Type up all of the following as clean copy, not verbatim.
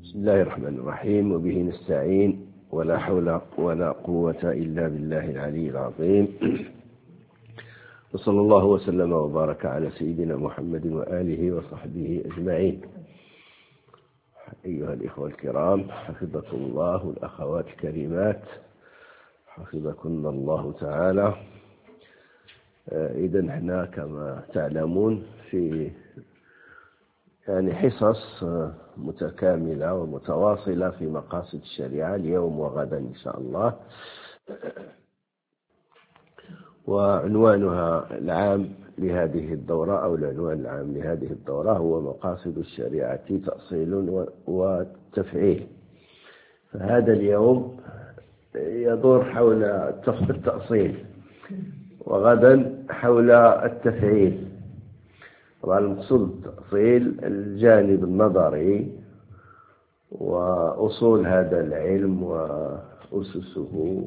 بسم الله الرحمن الرحيم، وبه نستعين، ولا حول ولا قوة إلا بالله العلي العظيم. وصلى الله وسلم وبارك على سيدنا محمد وآله وصحبه أجمعين. أيها الإخوة الكرام، حفظكم الله، والأخوات الكريمات حفظكن الله تعالى. إذن احنا كما تعلمون في حصص متكاملة ومتواصلة في مقاصد الشريعة اليوم وغدا إن شاء الله. وعنوانها العام لهذه الدورة أو العنوان العام لهذه الدورة هو مقاصد الشريعة تأصيل وتفعيل. فهذا اليوم يدور حول التأصيل، وغدا حول التفعيل. طبعا المقصود التأصيل الجانب النظري وأصول هذا العلم وأسسه،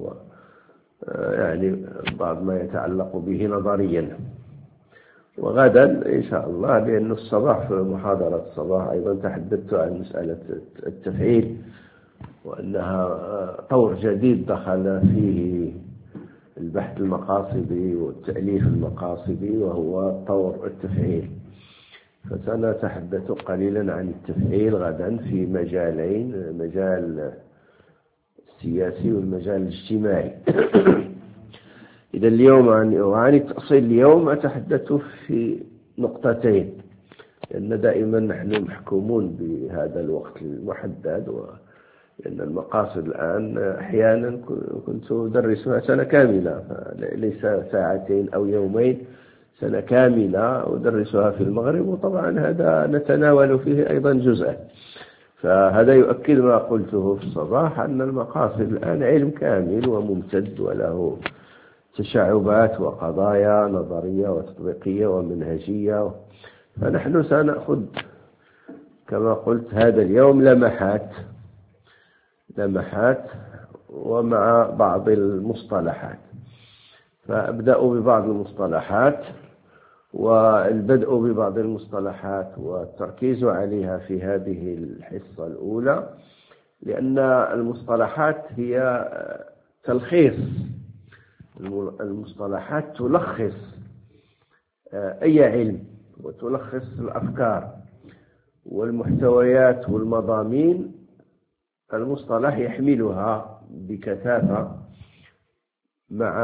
بعض ما يتعلق به نظريا. وغدا إن شاء الله، لأن الصباح في محاضرة الصباح أيضا تحدثت عن مسألة التفعيل، وأنها طور جديد دخل فيه البحث المقاصدي والتأليف المقاصدي، وهو طور التفعيل. فسنتحدث قليلا عن التفعيل غدا في مجالين: المجال السياسي والمجال الاجتماعي. إذا اليوم عن التأصيل اليوم أتحدث في نقطتين، لأن دائما نحن محكومون بهذا الوقت المحدد، لأن المقاصد الآن أحيانا كنت أدرسها سنة كاملة، ليس ساعتين أو يومين، سنة كاملة أدرسها في المغرب، وطبعا هذا نتناول فيه أيضا جزءا. فهذا يؤكد ما قلته في الصباح، أن المقاصد الآن علم كامل وممتد، وله تشعبات وقضايا نظرية وتطبيقية ومنهجية. فنحن سنأخذ كما قلت هذا اليوم لمحات ومع بعض المصطلحات. فأبدأ ببعض المصطلحات، والبدء ببعض المصطلحات والتركيز عليها في هذه الحصة الأولى، لأن المصطلحات هي تلخيص. المصطلحات تلخص أي علم، وتلخص الأفكار والمحتويات والمضامين. المصطلح يحملها بكثافة مع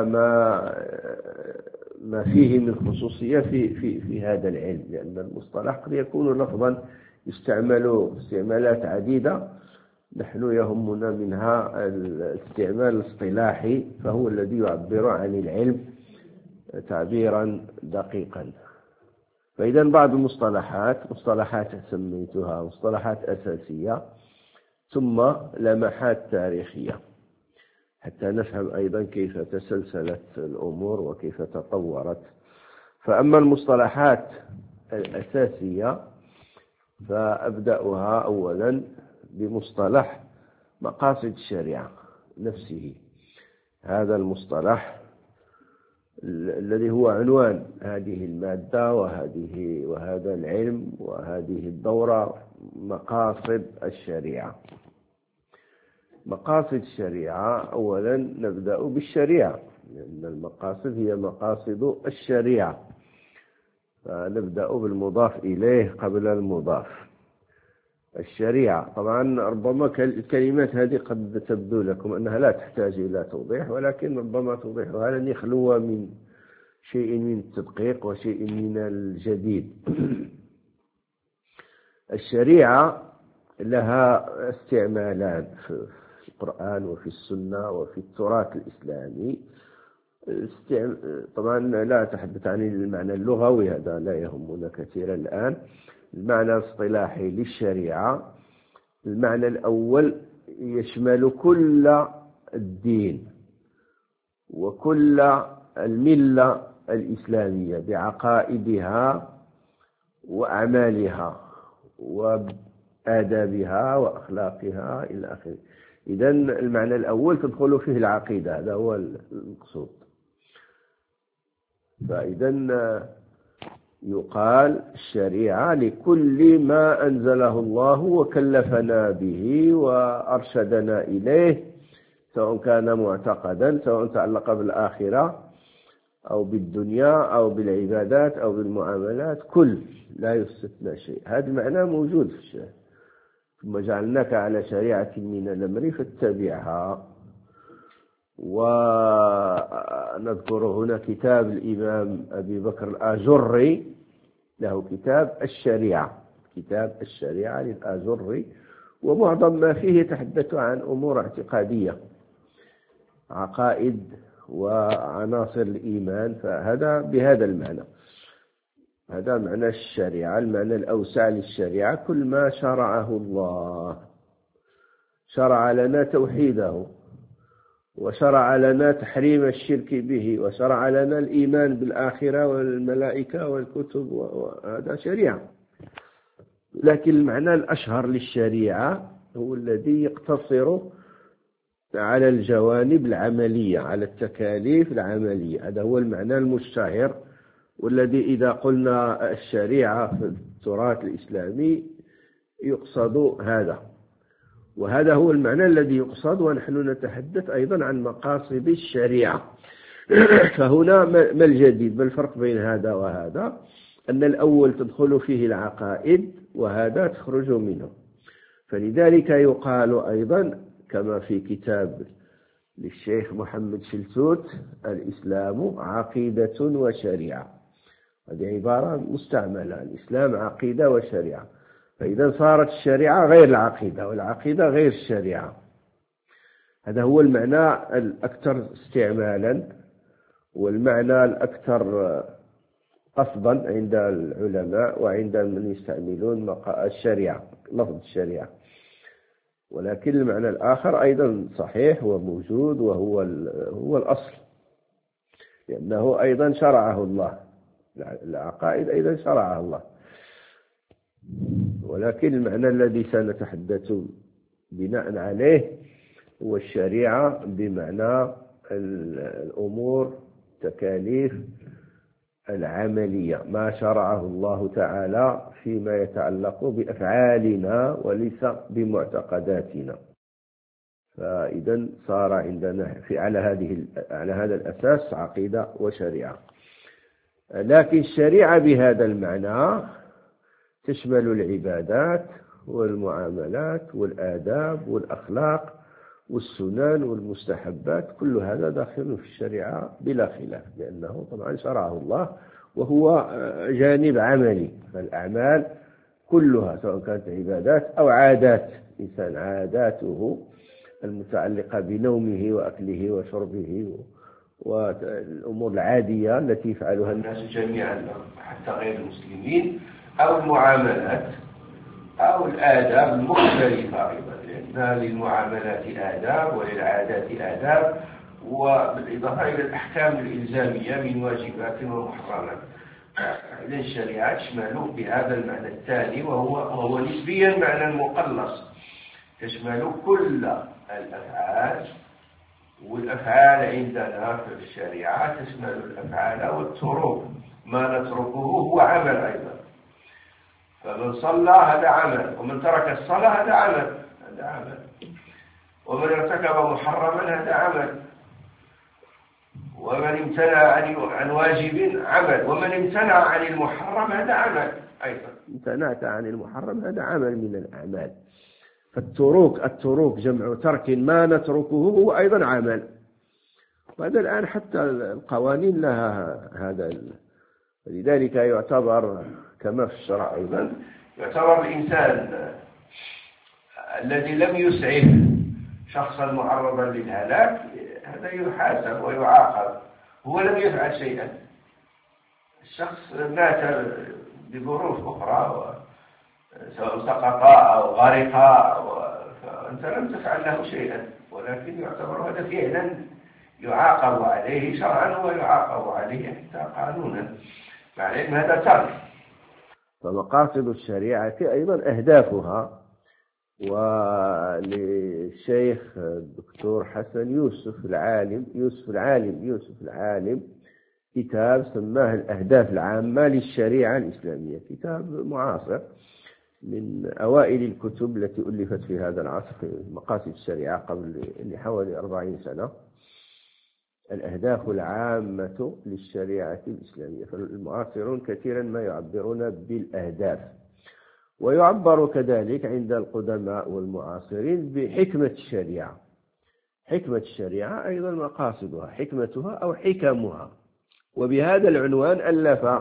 ما فيه من خصوصية في هذا العلم، لأن المصطلح قد يكون لفظا يستعمل استعمالات عديدة. نحن يهمنا منها الاستعمال الاصطلاحي، فهو الذي يعبر عن العلم تعبيرا دقيقا. فإذا بعض مصطلحات سميتها مصطلحات أساسية، ثم لمحات تاريخية، حتى نفهم أيضا كيف تسلسلت الأمور وكيف تطورت. فأما المصطلحات الأساسية فأبدأها أولا بمصطلح مقاصد الشريعة نفسه. هذا المصطلح الذي هو عنوان هذه المادة وهذا العلم وهذه الدورة: مقاصد الشريعة. مقاصد الشريعة، أولا نبدأ بالشريعة، لأن المقاصد هي مقاصد الشريعة، فنبدأ بالمضاف إليه قبل المضاف. الشريعة، طبعا ربما الكلمات هذه قد تبدو لكم أنها لا تحتاج إلى توضيح، ولكن ربما توضيحها لن يخلو من شيء من التدقيق وشيء من الجديد. الشريعة لها استعمالان في القرآن وفي السنة وفي التراث الإسلامي. طبعا لا أتحدث عن المعنى اللغوي، هذا لا يهمنا كثيرا الآن. المعنى الاصطلاحي للشريعة: المعنى الأول يشمل كل الدين وكل الملة الإسلامية بعقائدها وأعمالها وآدابها وأخلاقها إلى آخره. إذن المعنى الأول تدخل فيه العقيدة، هذا هو المقصود. فإذن يقال الشريعة لكل ما أنزله الله وكلفنا به وأرشدنا إليه، سواء كان معتقدا، سواء تعلق بالآخرة أو بالدنيا أو بالعبادات أو بالمعاملات، كل لا يستثنى شيء. هذا المعنى موجود في الشريعة. ثم جعلناك على شريعة من الأمر فاتبعها. ونذكر هنا كتاب الإمام أبي بكر الآجري، له كتاب الشريعة، كتاب الشريعة للآجري، ومعظم ما فيه يتحدث عن أمور اعتقادية، عقائد وعناصر الإيمان. فهذا بهذا المعنى، هذا معنى الشريعة، المعنى الأوسع للشريعة كل ما شرعه الله. شرع لنا توحيده، وشرع لنا تحريم الشرك به، وشرع لنا الإيمان بالآخرة والملائكة والكتب، وهذا شريعة. لكن المعنى الأشهر للشريعة هو الذي يقتصر على الجوانب العملية، على التكاليف العملية. هذا هو المعنى المشتهر، والذي إذا قلنا الشريعة في التراث الإسلامي يقصد هذا، وهذا هو المعنى الذي يقصد. ونحن نتحدث أيضا عن مقاصد الشريعة. فهنا ما الجديد، ما الفرق بين هذا وهذا؟ أن الأول تدخل فيه العقائد، وهذا تخرج منه. فلذلك يقال أيضا كما في كتاب للشيخ محمد شلتوت، الإسلام عقيدة وشريعة. هذه عبارة مستعملة، الإسلام عقيدة وشريعة. فإذا صارت الشريعة غير العقيدة، والعقيدة غير الشريعة. هذا هو المعنى الأكثر استعمالا، والمعنى الأكثر قصدا عند العلماء وعند من يستعملون الشريعة، لفظ الشريعة. ولكن المعنى الآخر أيضا صحيح وموجود، وهو الأصل، لأنه أيضا شرعه الله، العقائد أيضا شرعه الله. ولكن المعنى الذي سنتحدث بناء عليه هو الشريعة بمعنى الأمور، تكاليف العملية، ما شرعه الله تعالى فيما يتعلق بأفعالنا وليس بمعتقداتنا. فإذا صار عندنا على هذا الأساس عقيدة وشريعة. لكن الشريعة بهذا المعنى تشمل العبادات والمعاملات والآداب والأخلاق والسنن والمستحبات، كل هذا داخل في الشريعة بلا خلاف، لأنه طبعا شرعه الله وهو جانب عملي. فالأعمال كلها سواء كانت عبادات أو عادات، إنسان عاداته المتعلقة بنومه وأكله وشربه والأمور العادية التي يفعلها الناس جميعا حتى غير المسلمين، أو المعاملات أو الآداب المختلفة أيضا، لأن للمعاملات آداب وللعادات آداب، وبالإضافة إلى الأحكام الإلزامية من واجبات ومحرمات. إذن الشريعة تشمل بهذا المعنى الثاني، وهو نسبيا معنى مقلص، تشمل كل الأفعال. والأفعال عندنا في الشريعة تشمل الأفعال والتروك، ما نتركه هو عمل أيضا. فمن صلى هذا عمل، ومن ترك الصلاة هذا عمل، ومن ارتكب محرما هذا عمل، ومن امتنع عن واجب عمل، ومن امتنع عن المحرم هذا عمل أيضا. امتنعت عن المحرم هذا عمل من الأعمال. فالتروك جمع ترك، ما نتركه هو أيضا عمل. وهذا الآن حتى القوانين لها هذا، لذلك يعتبر كما في الشرع أيضا، يعتبر الإنسان الذي لم يسعف شخصا معرضا للهلاك هذا يحاسب ويعاقب، هو لم يفعل شيئا. الشخص مات بظروف أخرى، سواء سقط أو غرق، فأنت لم تفعل له شيئا، ولكن يعتبر هذا فعلا يعاقب عليه شرعا ويعاقب عليه حتى قانونا، مع العلم هذا ترك. فمقاصد الشريعة أيضا أهدافها. وللشيخ الدكتور حسن يوسف العالم كتاب سماه الأهداف العامة للشريعة الإسلامية، كتاب معاصر من أوائل الكتب التي ألفت في هذا العصر في مقاصد الشريعة قبل حوالي 40 سنة. الأهداف العامة للشريعة الإسلامية. فالمعاصرون كثيرا ما يعبرون بالأهداف، ويعبر كذلك عند القدماء والمعاصرين بحكمة الشريعة. حكمة الشريعة أيضا مقاصدها، حكمتها أو حكمها. وبهذا العنوان ألف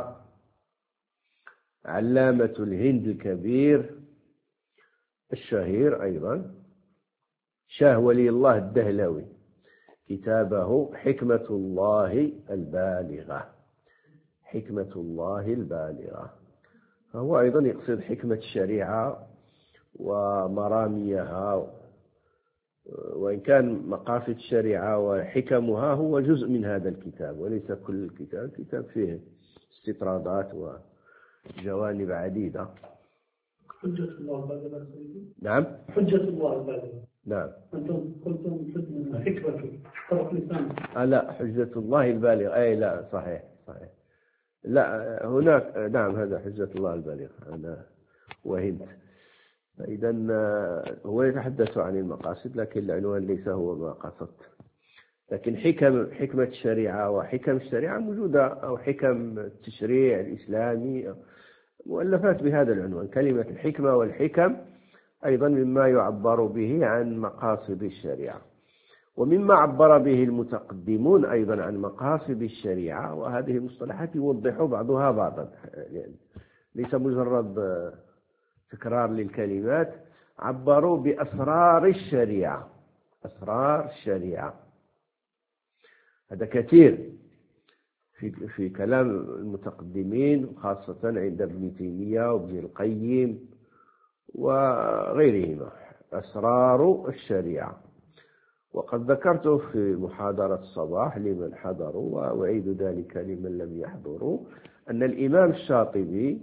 علامة الهند الكبير الشهير أيضا شاه ولي الله الدهلوي كتابه حكمة الله البالغة. حكمة الله البالغة. فهو أيضا يقصد حكمة الشريعة ومراميها، وإن كان مقاصد الشريعة وحكمها هو جزء من هذا الكتاب وليس كل الكتاب. الكتاب فيه استطرادات وجوانب عديدة. حجة الله البالغة. نعم، حجة الله البالغة. نعم. أنتم قلتم حكمة طرف لسان. لا، حجة الله البالغة. أي لا، صحيح. لا، هناك نعم، هذا حجة الله البالغة. أنا وهمت. إذا هو يتحدث عن المقاصد، لكن العنوان ليس هو ما قصدت. لكن حكمة الشريعة وحكم الشريعة موجودة، أو حكم التشريع الإسلامي مؤلفات بهذا العنوان. كلمة الحكمة والحكم أيضا مما يعبر به عن مقاصد الشريعة، ومما عبر به المتقدمون أيضا عن مقاصد الشريعة. وهذه المصطلحات يوضح بعضها بعضا، ليس مجرد تكرار للكلمات. عبروا بأسرار الشريعة. أسرار الشريعة هذا كثير في كلام المتقدمين، خاصة عند ابن تيمية وابن القيم وغيرهما. أسرار الشريعة. وقد ذكرته في محاضرة الصباح لمن حضروا، وأعيد ذلك لمن لم يحضروا، أن الإمام الشاطبي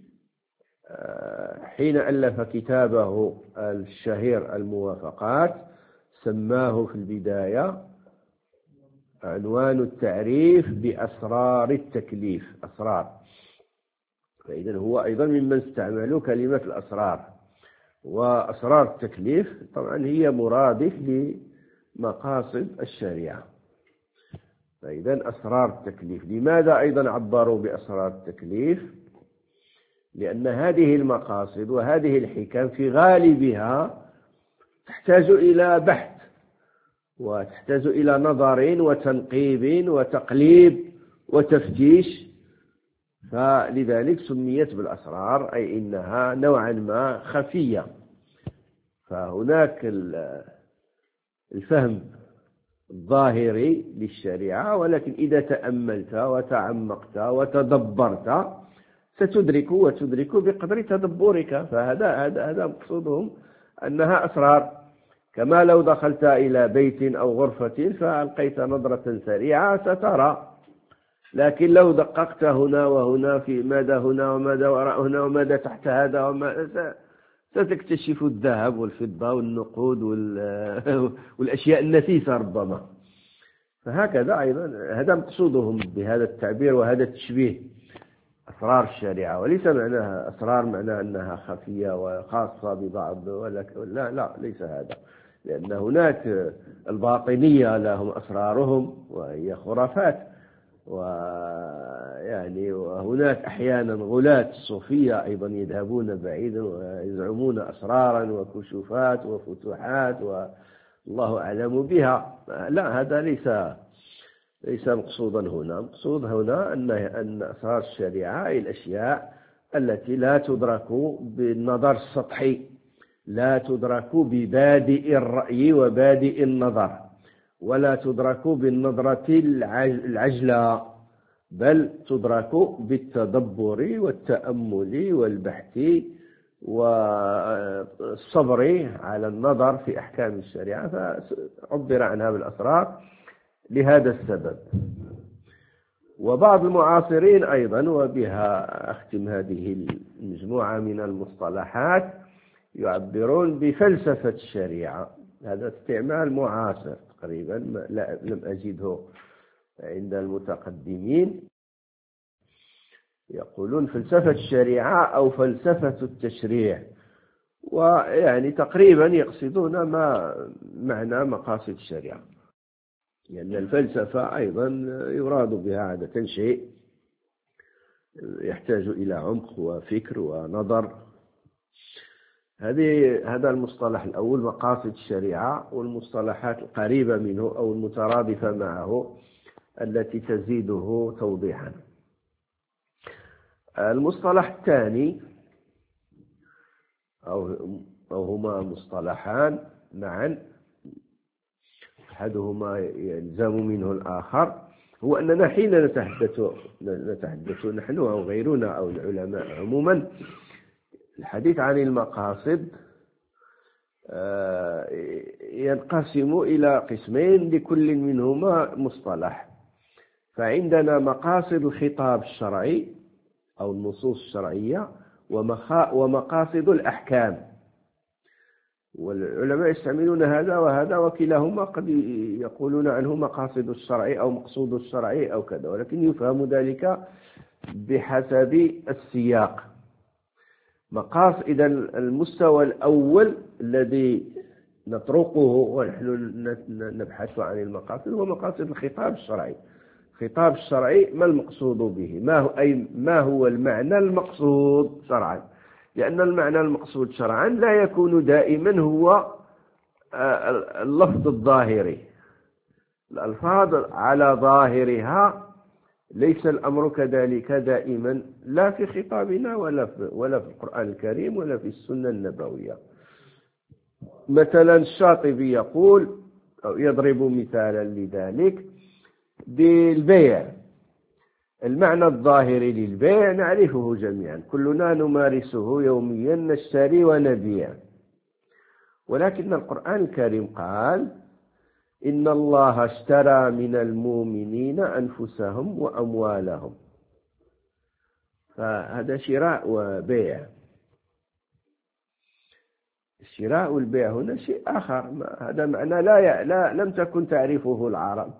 حين ألف كتابه الشهير الموافقات سماه في البداية عنوان التعريف بأسرار التكليف. أسرار. فإذا هو أيضا ممن استعملوا كلمة الأسرار. وأسرار التكليف طبعا هي مرادف لمقاصد الشريعة. فإذا أسرار التكليف. لماذا أيضا عبروا بأسرار التكليف؟ لأن هذه المقاصد وهذه الحكم في غالبها تحتاج إلى بحث، وتحتاج إلى نظر وتنقيب وتقليب وتفتيش. فلذلك سميت بالأسرار، أي إنها نوعا ما خفية. فهناك الفهم الظاهري للشريعة، ولكن إذا تأملت وتعمقت وتدبرت ستدرك وتدرك بقدر تدبرك. فهذا مقصودهم، أنها أسرار. كما لو دخلت إلى بيت أو غرفة فألقيت نظرة سريعة سترى، لكن لو دققت هنا وهنا في ماذا هنا وماذا وراء هنا وماذا تحت هذا ستكتشف الذهب والفضة والنقود والأشياء النفيسة ربما. فهكذا أيضا هذا مقصودهم بهذا التعبير وهذا التشبيه، أسرار الشريعة. وليس معناها أسرار معناها أنها خفية وخاصة ببعض، لا ليس هذا. لأن هناك الباطنية لهم أسرارهم وهي خرافات، وهناك أحيانا غلاة الصوفية أيضا يذهبون بعيدا ويزعمون أسرارا وكشوفات وفتوحات والله أعلم بها. لا، هذا ليس مقصودا هنا. مقصود هنا أن أسرار الشريعة أي الأشياء التي لا تدرك بالنظر السطحي، لا تدرك ببادئ الرأي وبادئ النظر، ولا تدرك بالنظرة العجلة، بل تدرك بالتدبر والتأمل والبحث والصبر على النظر في أحكام الشريعة. فعبر عنها بالأسرار لهذا السبب. وبعض المعاصرين أيضا، وبها أختم هذه المجموعة من المصطلحات، يعبرون بفلسفة الشريعة. هذا استعمال معاصر تقريبا، لم أجده عند المتقدمين يقولون فلسفة الشريعة أو فلسفة التشريع، ويعني تقريبا يقصدون ما معنى مقاصد الشريعة، لأن الفلسفة أيضا يراد بها عادة شيء يحتاج إلى عمق وفكر ونظر. هذا المصطلح الأول مقاصد الشريعة، والمصطلحات القريبة منه أو المترادفة معه التي تزيده توضيحا. المصطلح الثاني أو هما مصطلحان معا أحدهما يلزم منه الآخر، هو أننا حين نتحدث نحن أو غيرنا أو العلماء عموما الحديث عن المقاصد ينقسم إلى قسمين لكل منهما مصطلح. فعندنا مقاصد الخطاب الشرعي أو النصوص الشرعية ومقاصد الأحكام، والعلماء يستعملون هذا وهذا، وكلاهما قد يقولون عنه مقاصد الشرعي أو مقصود الشرعي أو كذا، ولكن يفهم ذلك بحسب السياق. إذا المستوى الأول الذي نطرقه ونحن نبحث عن المقاصد هو مقاصد الخطاب الشرعي. الخطاب الشرعي ما المقصود به؟ ما هو المعنى المقصود شرعا؟ لأن المعنى المقصود شرعا لا يكون دائما هو اللفظ الظاهري. الألفاظ على ظاهرها ليس الأمر كذلك دائما، لا في خطابنا ولا في القرآن الكريم ولا في السنة النبوية. مثلا الشاطبي يقول أو يضرب مثالا لذلك بالبيع. المعنى الظاهري للبيع نعرفه جميعا، كلنا نمارسه يوميا، نشتري ونبيع. ولكن القرآن الكريم قال إن الله اشترى من المؤمنين أنفسهم وأموالهم، فهذا شراء وبيع. الشراء والبيع هنا شيء آخر، هذا معنى لم تكن تعرفه العرب،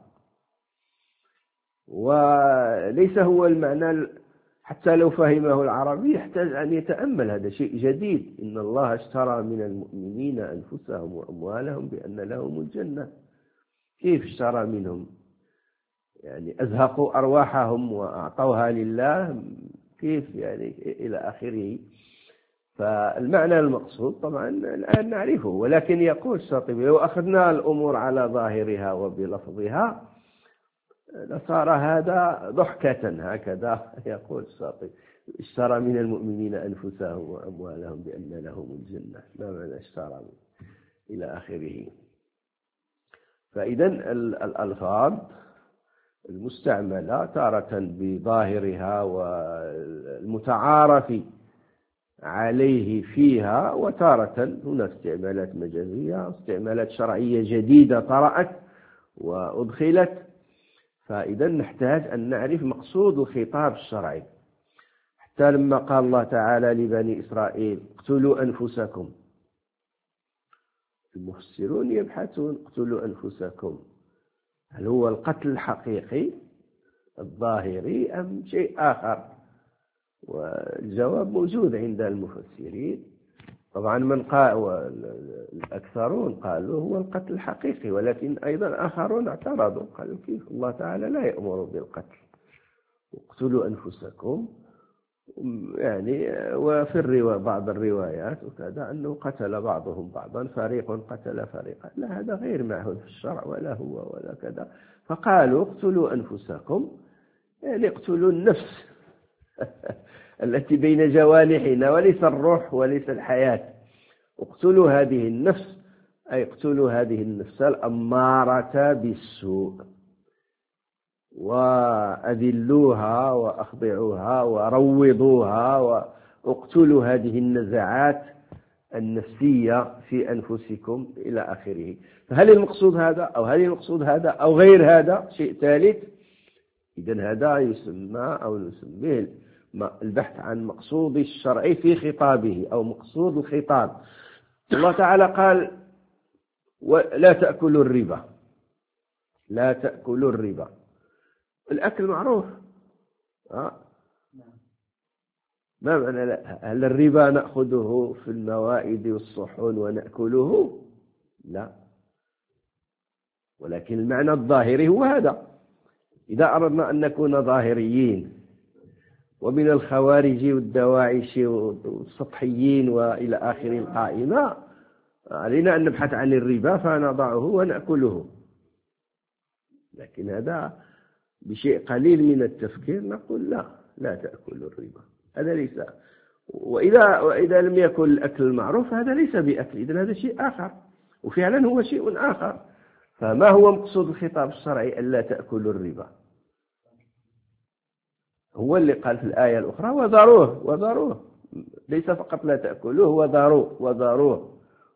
وليس هو المعنى حتى لو فهمه العربي يحتاج أن يتأمل. هذا شيء جديد، إن الله اشترى من المؤمنين أنفسهم وأموالهم بأن لهم الجنة. كيف اشترى منهم؟ يعني أزهقوا أرواحهم وأعطوها لله، كيف يعني إلى آخره. فالمعنى المقصود طبعا الآن نعرفه، ولكن يقول الشاطبي لو أخذنا الأمور على ظاهرها وبلفظها لصار هذا ضحكة، هكذا يقول الشاطبي. اشترى من المؤمنين أنفسهم وأموالهم بأن لهم الجنة، ما معنى اشترى إلى آخره. فإذا الألفاظ المستعملة تارة بظاهرها والمتعارف عليه فيها، وتارة هنا استعمالات مجازية، استعمالات شرعية جديدة طرأت وأدخلت. فإذا نحتاج أن نعرف مقصود الخطاب الشرعي. حتى لما قال الله تعالى لبني إسرائيل اقتلوا أنفسكم، المفسرون يبحثون اقتلوا أنفسكم، هل هو القتل الحقيقي الظاهري أم شيء آخر؟ والجواب موجود عند المفسرين. طبعا من قال والأكثرون قالوا هو القتل الحقيقي، ولكن أيضا آخرون اعترضوا قالوا كيف الله تعالى لا يأمر بالقتل، اقتلوا أنفسكم. يعني وفي بعض الروايات وكذا أنه قتل بعضهم بعضا، فريق قتل فريقا. لا، هذا غير معهود في الشرع ولا هو ولا كذا. فقالوا اقتلوا أنفسكم، يعني اقتلوا النفس التي بين جوانحنا، وليس الروح وليس الحياة. اقتلوا هذه النفس، أي اقتلوا هذه النفس الأمارة بالسوء، وأذلوها وأخضعوها وروضوها، واقتلوا هذه النزعات النفسية في أنفسكم إلى آخره. فهل المقصود هذا أو هل المقصود هذا أو غير هذا شيء ثالث؟ إذن هذا يسمى أو نسميه البحث عن مقصود الشرع في خطابه أو مقصود الخطاب. الله تعالى قال لا تأكلوا الربا، لا تأكلوا الربا. الأكل معروف. ما معنى هل الربا نأخذه في الموائد والصحون ونأكله؟ لا، ولكن المعنى الظاهري هو هذا. إذا أردنا أن نكون ظاهريين ومن الخوارج والدواعش والسطحيين وإلى آخر القائمة، علينا أن نبحث عن الربا فنضعه ونأكله. لكن هذا بشيء قليل من التفكير نقول لا تأكلوا الربا، هذا ليس. وإذا لم يكن الأكل المعروف هذا ليس بأكل، إذن هذا شيء آخر، وفعلا هو شيء آخر. فما هو مقصود الخطاب الشرعي ألا تأكلوا الربا؟ هو اللي قال في الآية الأخرى وذروه، ليس فقط لا تأكلوه، وذروه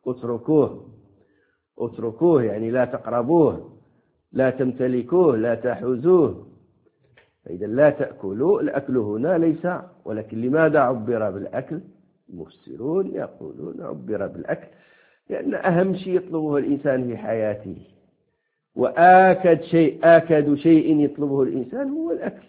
اتركوه، يعني لا تقربوه، لا تمتلكوه، لا تحوزوه. فإذا لا تأكلوا، الأكل هنا ليس. ولكن لماذا عبر بالأكل؟ المفسرون يقولون عبر بالأكل لأن أهم شيء يطلبه الإنسان في حياته، آكد شيء يطلبه الإنسان هو الأكل،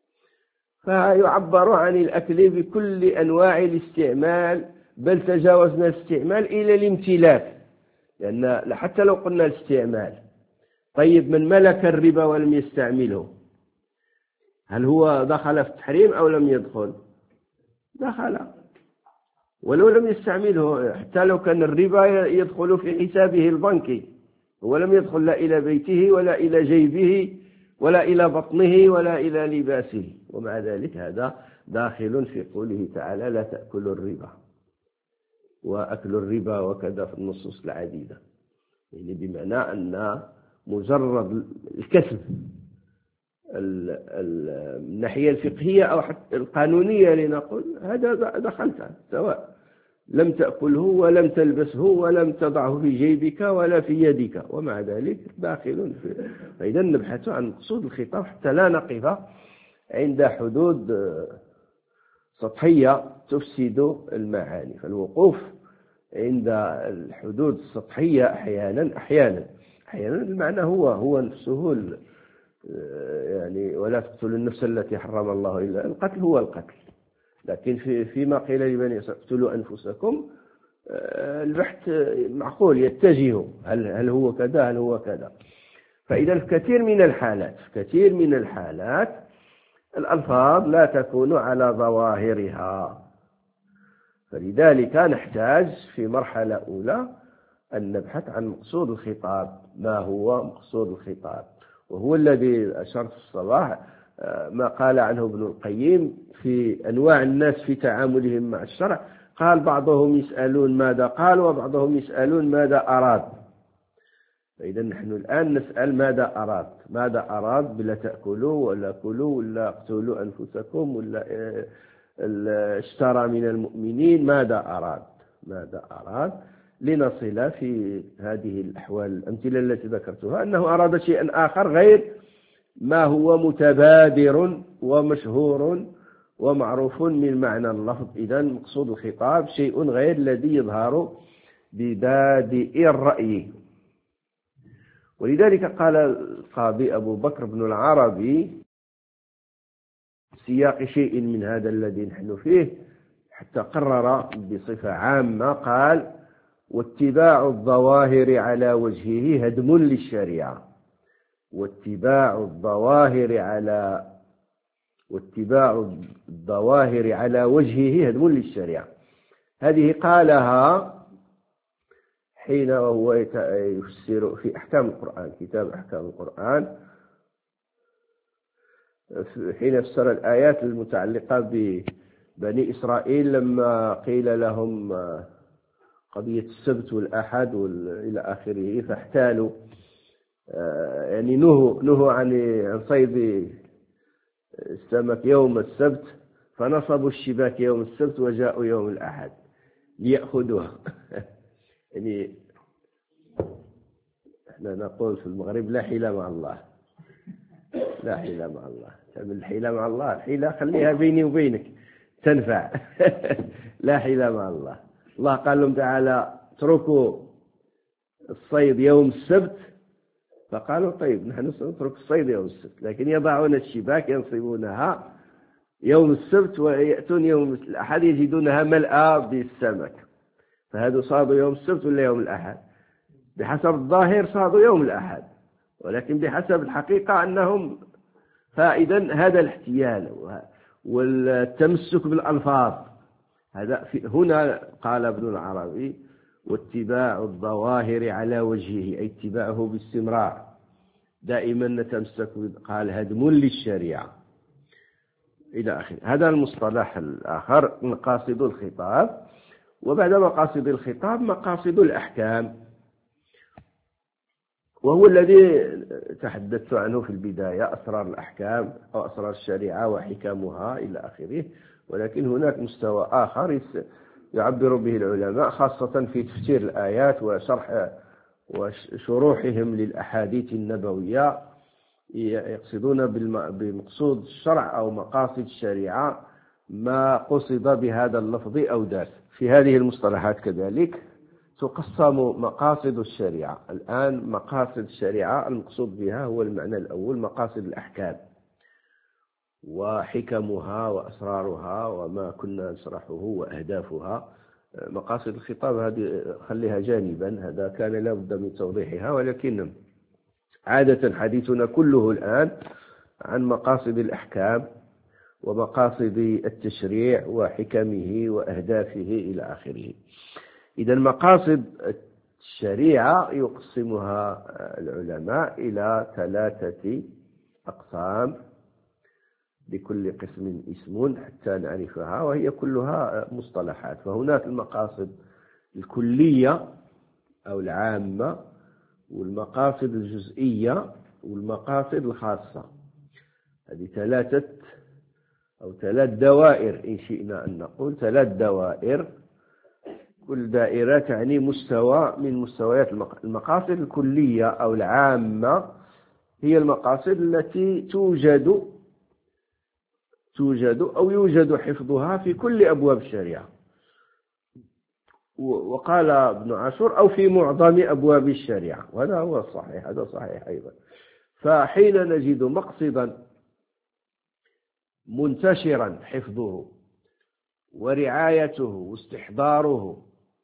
فيعبر عن الأكل بكل أنواع الاستعمال، بل تجاوزنا الاستعمال إلى الامتلاك، لأن حتى لو قلنا الاستعمال، طيب من ملك الربا ولم يستعمله هل هو دخل في التحريم أو لم يدخل؟ دخل، ولو لم يستعمله. حتى لو كان الربا يدخل في حسابه البنكي، هو لم يدخل لا إلى بيته ولا إلى جيبه ولا إلى بطنه ولا إلى لباسه، ومع ذلك هذا داخل في قوله تعالى لا تأكلوا الربا. وأكل الربا وكذا في النصوص العديدة، يعني بمعنى أن مجرد الكسب الناحية الفقهية أو حتى القانونية لنقول هذا دخلت، سواء لم تأكله ولم تلبسه ولم تضعه في جيبك ولا في يدك، ومع ذلك داخل في. فإذا نبحث عن مقصود الخطاب حتى لا نقف عند حدود سطحية تفسد المعاني. فالوقوف عند الحدود السطحية أحيانا المعنى هو نفسه، يعني ولا تقتلوا النفس التي حرم الله إلا القتل هو القتل. لكن فيما قيل لبني اقتلوا أنفسكم، البحث معقول يتجه هل هو كذا هل هو كذا. فإذا في كثير من الحالات الألفاظ لا تكون على ظواهرها، فلذلك نحتاج في مرحلة أولى أن نبحث عن مقصود الخطاب. ما هو مقصود الخطاب؟ وهو الذي أشرت في الصباح ما قال عنه ابن القيم في أنواع الناس في تعاملهم مع الشرع. قال بعضهم يسألون ماذا قال، وبعضهم يسألون ماذا أراد. فإذا نحن الآن نسأل ماذا أراد بلا تأكلوا ولا كلوا ولا اقتلوا أنفسكم ولا اشترى من المؤمنين، ماذا أراد لنصل في هذه الأحوال الأمثلة التي ذكرتها أنه أراد شيئا آخر غير ما هو متبادر ومشهور ومعروف من معنى اللفظ. إذا مقصود الخطاب شيء غير الذي يظهر ببادئ الرأي. ولذلك قال القاضي أبو بكر بن العربي سياق شيء من هذا الذي نحن فيه حتى قرر بصفة عامة، قال واتباع الظواهر على وجهه هدم للشريعة. واتباع الظواهر على وجهه هدم للشريعة. هذه قالها حين وهو يفسر في أحكام القرآن، كتاب أحكام القرآن، حين فسر الآيات المتعلقة ببني إسرائيل لما قيل لهم قضية السبت والأحد إلى آخره، فاحتالوا، يعني نهوا عن صيد السمك يوم السبت، فنصبوا الشباك يوم السبت وجاءوا يوم الأحد ليأخذوها. يعني احنا نقول في المغرب لا حيلة مع الله، لا حيلة مع الله. تعمل الحيلة مع الله، الحيلة خليها بيني وبينك تنفع. لا حيلة مع الله. قال لهم تعالى اتركوا الصيد يوم السبت فقالوا طيب نحن سنترك الصيد يوم السبت، لكن يضعون الشباك ينصبونها يوم السبت ويأتون يوم الأحد يجدونها ملأى بالسمك، فهذا صادوا يوم السبت ولا يوم الأحد؟ بحسب الظاهر صادوا يوم الأحد، ولكن بحسب الحقيقة أنهم فإذا هذا الاحتيال والتمسك بالألفاظ هذا هنا قال ابن العربي واتباع الظواهر على وجهه، أي اتباعه باستمرار دائما نتمسك، قال هدم للشريعة إلى آخره. هذا المصطلح الآخر مقاصد الخطاب. وبعد مقاصد الخطاب مقاصد الأحكام، وهو الذي تحدثت عنه في البداية، أسرار الأحكام أو أسرار الشريعة وحكمها إلى آخره. ولكن هناك مستوى آخر يعبر به العلماء خاصة في تفسير الآيات وشرح وشروحهم للأحاديث النبوية، يقصدون بمقصود الشرع أو مقاصد الشريعة ما قصد بهذا اللفظ أو ذاك. في هذه المصطلحات كذلك تقسم مقاصد الشريعة. الآن مقاصد الشريعة المقصود بها هو المعنى الأول مقاصد الأحكام وحكمها وأسرارها وما كنا نشرحه وأهدافها. مقاصد الخطاب هذه خليها جانبا، هذا كان لا بد من توضيحها، ولكن عادة حديثنا كله الآن عن مقاصد الأحكام ومقاصد التشريع وحكمه وأهدافه إلى آخره. إذا مقاصد الشريعة يقسمها العلماء إلى 3 أقسام، لكل قسم اسم حتى نعرفها، وهي كلها مصطلحات. فهناك المقاصد الكلية أو العامة، والمقاصد الجزئية، والمقاصد الخاصة. هذه 3 دوائر إن شئنا أن نقول 3 دوائر، كل دائرة تعني مستوى من مستويات المقاصد الكلية أو العامة. هي المقاصد التي توجد أو يوجد حفظها في كل أبواب الشريعة، وقال ابن عاشور أو في معظم أبواب الشريعة، وهذا هو الصحيح، هذا صحيح أيضا. فحين نجد مقصدا منتشرا حفظه ورعايته واستحضاره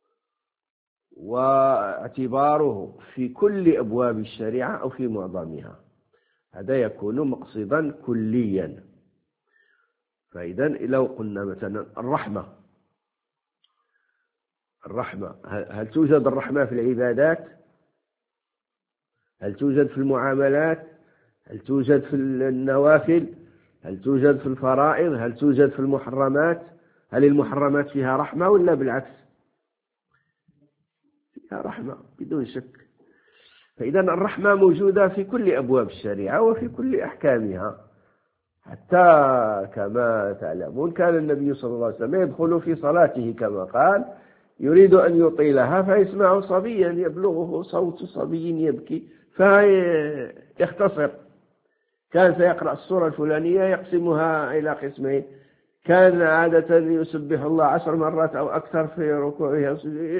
واعتباره في كل أبواب الشريعة أو في معظمها، هذا يكون مقصدا كليا. فإذا لو قلنا مثلا الرحمة، هل توجد الرحمة في العبادات؟ هل توجد في المعاملات؟ هل توجد في النوافل؟ هل توجد في الفرائض؟ هل توجد في المحرمات؟ هل المحرمات فيها رحمة ولا بالعكس؟ فيها رحمة بدون شك. فإذا الرحمة موجودة في كل أبواب الشريعة وفي كل أحكامها، حتى كما تعلمون كان النبي صلى الله عليه وسلم يدخل في صلاته كما قال يريد أن يطيلها فيسمع صبيا يبلغه صوت صبي يبكي فيختصر. كان سيقرأ السورة الفلانية يقسمها إلى قسمين، كان عادة يسبح الله 10 مرات أو أكثر في ركوعها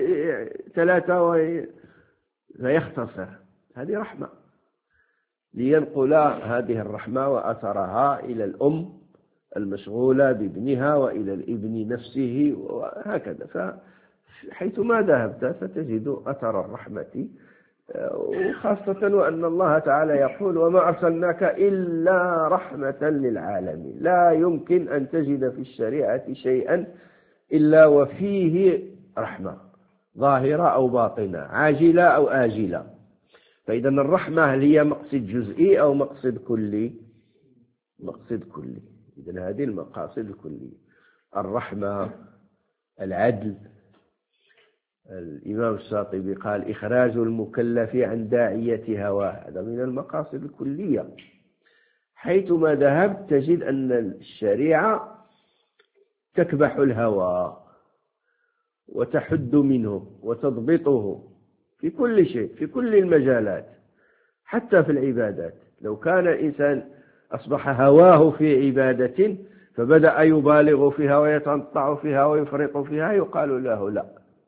3 فيختصر. هذه رحمة، لينقل هذه الرحمة وأثرها إلى الأم المشغولة بابنها وإلى الابن نفسه وهكذا. فحيثما ذهبت ستجد أثر الرحمة، وخاصة وأن الله تعالى يقول وما أرسلناك إلا رحمة للعالمين. لا يمكن أن تجد في الشريعة شيئا إلا وفيه رحمة ظاهرة أو باطنة، عاجلة أو آجلة. فإذا الرحمة هل هي مقصد جزئي أو مقصد كلي؟ مقصد كلي. إذن هذه المقاصد الكلية: الرحمة، العدل. الإمام الشاطبي قال إخراج المكلف عن داعية هواه، هذا من المقاصد الكلية. حيثما ذهبت تجد أن الشريعة تكبح الهوى وتحد منه وتضبطه في كل شيء، في كل المجالات، حتى في العبادات. لو كان الإنسان أصبح هواه في عبادة فبدأ يبالغ فيها ويتنطع فيها ويفرط فيها يقال له لا،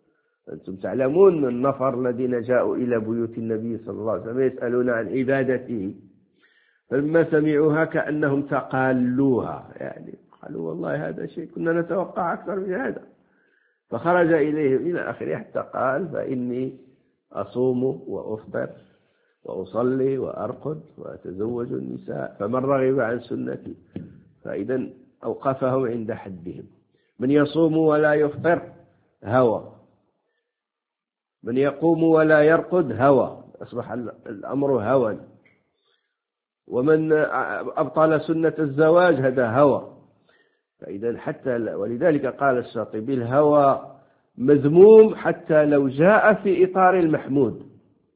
أنتم تعلمون النفر الذين جاءوا إلى بيوت النبي صلى الله عليه وسلم يسألون عن عبادته، فلما سمعوها كأنهم تقالوها، يعني قالوا والله هذا شيء كنا نتوقع أكثر من هذا. فخرج إليهم إلى آخره حتى قال فإني أصوم وأفطر وأصلي وأرقد وأتزوج النساء فمن رغب عن سنتي. فإذا أوقفهم عند حدهم. من يصوم ولا يفطر هوى، من يقوم ولا يرقد هوى، أصبح الأمر هوى. ومن أبطل سنة الزواج هذا هوى. فإذا حتى ولذلك قال الشاطبي الهوى مذموم حتى لو جاء في إطار المحمود.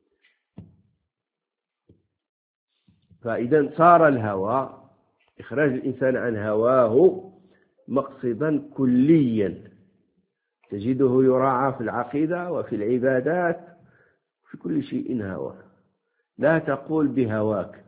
فإذا صار الهوى إخراج الإنسان عن هواه مقصدا كليا، تجده يراعى في العقيدة وفي العبادات في كل شيء هوى. لا تقول بهواك،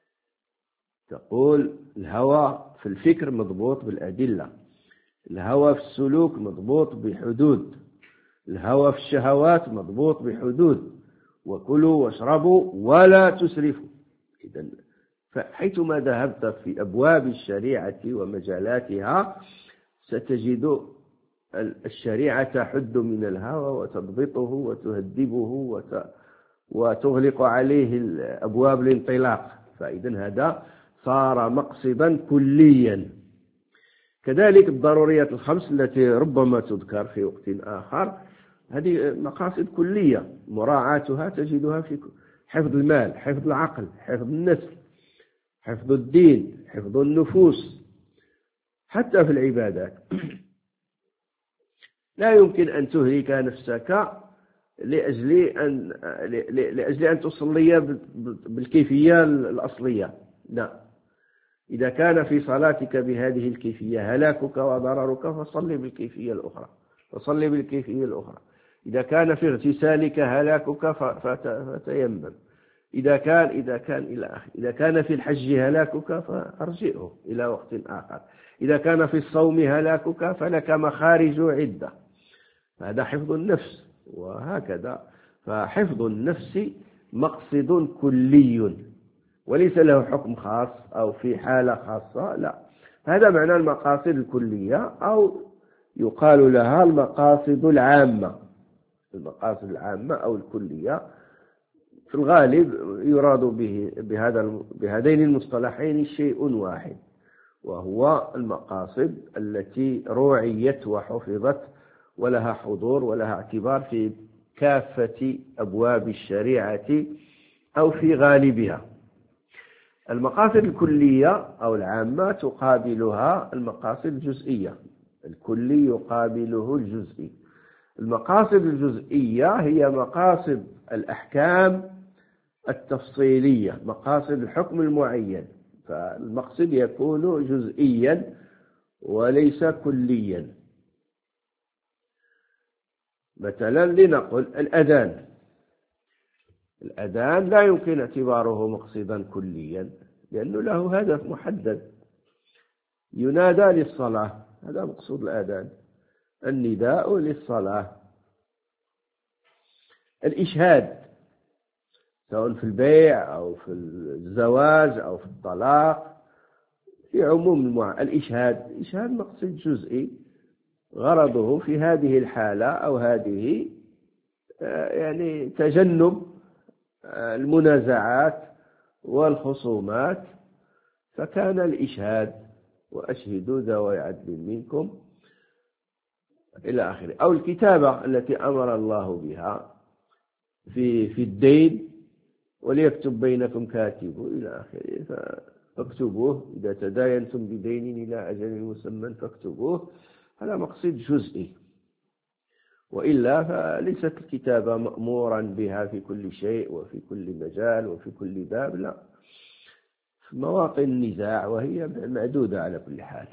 تقول الهوى في الفكر مضبوط بالأدلة، الهوى في السلوك مضبوط بحدود، الهوى في الشهوات مضبوط بحدود، وكلوا واشربوا ولا تسرفوا. إذن فحيثما ذهبت في أبواب الشريعة ومجالاتها ستجد الشريعة تحد من الهوى وتضبطه وتهذبه وتغلق عليه أبواب الانطلاق. فإذا هذا صار مقصدا كليا. كذلك الضروريات الخمس التي ربما تذكر في وقت آخر، هذه مقاصد كلية مراعاتها تجدها في حفظ المال، حفظ العقل، حفظ النسل، حفظ الدين، حفظ النفوس، حتى في العبادات. لا يمكن أن تهلك نفسك لأجل أن تصلي بالكيفية الأصلية. لا، إذا كان في صلاتك بهذه الكيفية هلاكك وضررك فصلي بالكيفية الأخرى، فصلي بالكيفية الأخرى. إذا كان في اغتسالك هلاكك فتيمم. إذا كان في الحج هلاكك فارجئه إلى وقت آخر. إذا كان في الصوم هلاكك فلك مخارج عدة. هذا حفظ النفس. وهكذا فحفظ النفس مقصد كلي وليس له حكم خاص أو في حالة خاصة. لا، هذا معنى المقاصد الكلية، أو يقال لها المقاصد العامة. المقاصد العامة أو الكلية في الغالب يراد بهذين المصطلحين شيء واحد، وهو المقاصد التي روعيت وحفظت ولها حضور ولها اعتبار في كافة أبواب الشريعة أو في غالبها. المقاصد الكلية أو العامة تقابلها المقاصد الجزئية، الكلي يقابله الجزئي. المقاصد الجزئية هي مقاصد الأحكام التفصيلية، مقاصد الحكم المعين. فالمقصد يكون جزئيا وليس كليا. مثلا لنقل الأذان لا يمكن اعتباره مقصدا كليا لأنه له هدف محدد، ينادى للصلاة، هذا مقصود الأذان، النداء للصلاة. الإشهاد سواء في البيع أو في الزواج أو في الطلاق في عموم الإشهاد مقصد جزئي، غرضه في هذه الحالة أو هذه يعني تجنب المنازعات والخصومات، فكان الإشهاد وأشهدوا ذوي عدل منكم إلى آخره. أو الكتابة التي أمر الله بها في الدين، وليكتب بينكم كاتب إلى آخره، فاكتبوه إذا تداينتم بدين إلى أجل مسمى فاكتبوه. هذا مقصد جزئي، وإلا فليست الكتابة مأمورا بها في كل شيء وفي كل مجال وفي كل باب، لا، في مواطن النزاع وهي معدودة على كل حال.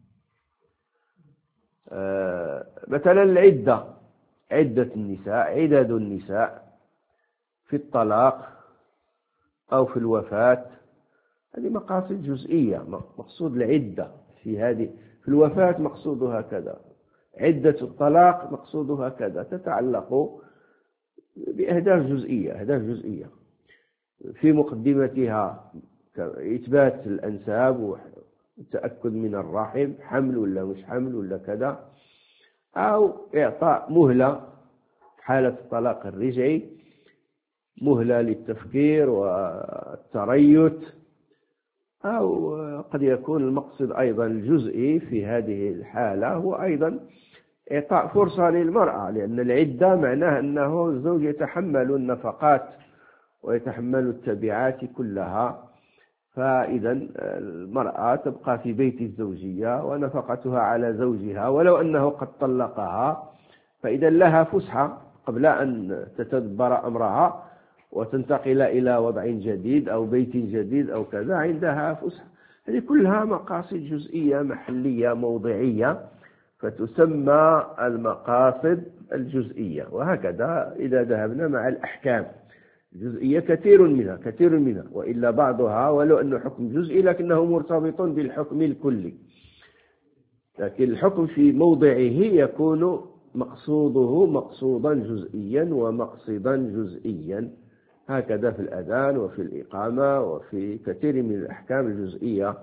مثلا عدد النساء في الطلاق أو في الوفاة، هذه مقاصد جزئية. مقصود العدة في الوفاة مقصودها كذا، عدة الطلاق مقصودها كذا، تتعلق بأهداف جزئية في مقدمتها إثبات الأنساب والتأكد من الرحم، حمل ولا مش حمل ولا كذا، أو إعطاء مهلة حالة الطلاق الرجعي، مهلة للتفكير والتريث، أو قد يكون المقصد أيضا الجزئي في هذه الحالة هو أيضا إعطاء فرصة للمرأة، لأن العدة معناه أنه الزوج يتحمل النفقات ويتحمل التبعات كلها، فإذا المرأة تبقى في بيت الزوجية ونفقتها على زوجها ولو أنه قد طلقها، فإذا لها فسحة قبل أن تتدبر أمرها وتنتقل إلى وضع جديد أو بيت جديد أو كذا، عندها فسحة. هذه كلها مقاصد جزئية محلية موضعية، فتسمى المقاصد الجزئية. وهكذا إذا ذهبنا مع الأحكام الجزئية كثير منها، وإلا بعضها ولو أنه حكم جزئي لكنه مرتبط بالحكم الكلي، لكن الحكم في موضعه يكون مقصوده مقصودا جزئيا ومقصدا جزئيا، هكذا في الأذان وفي الإقامة وفي كثير من الأحكام الجزئية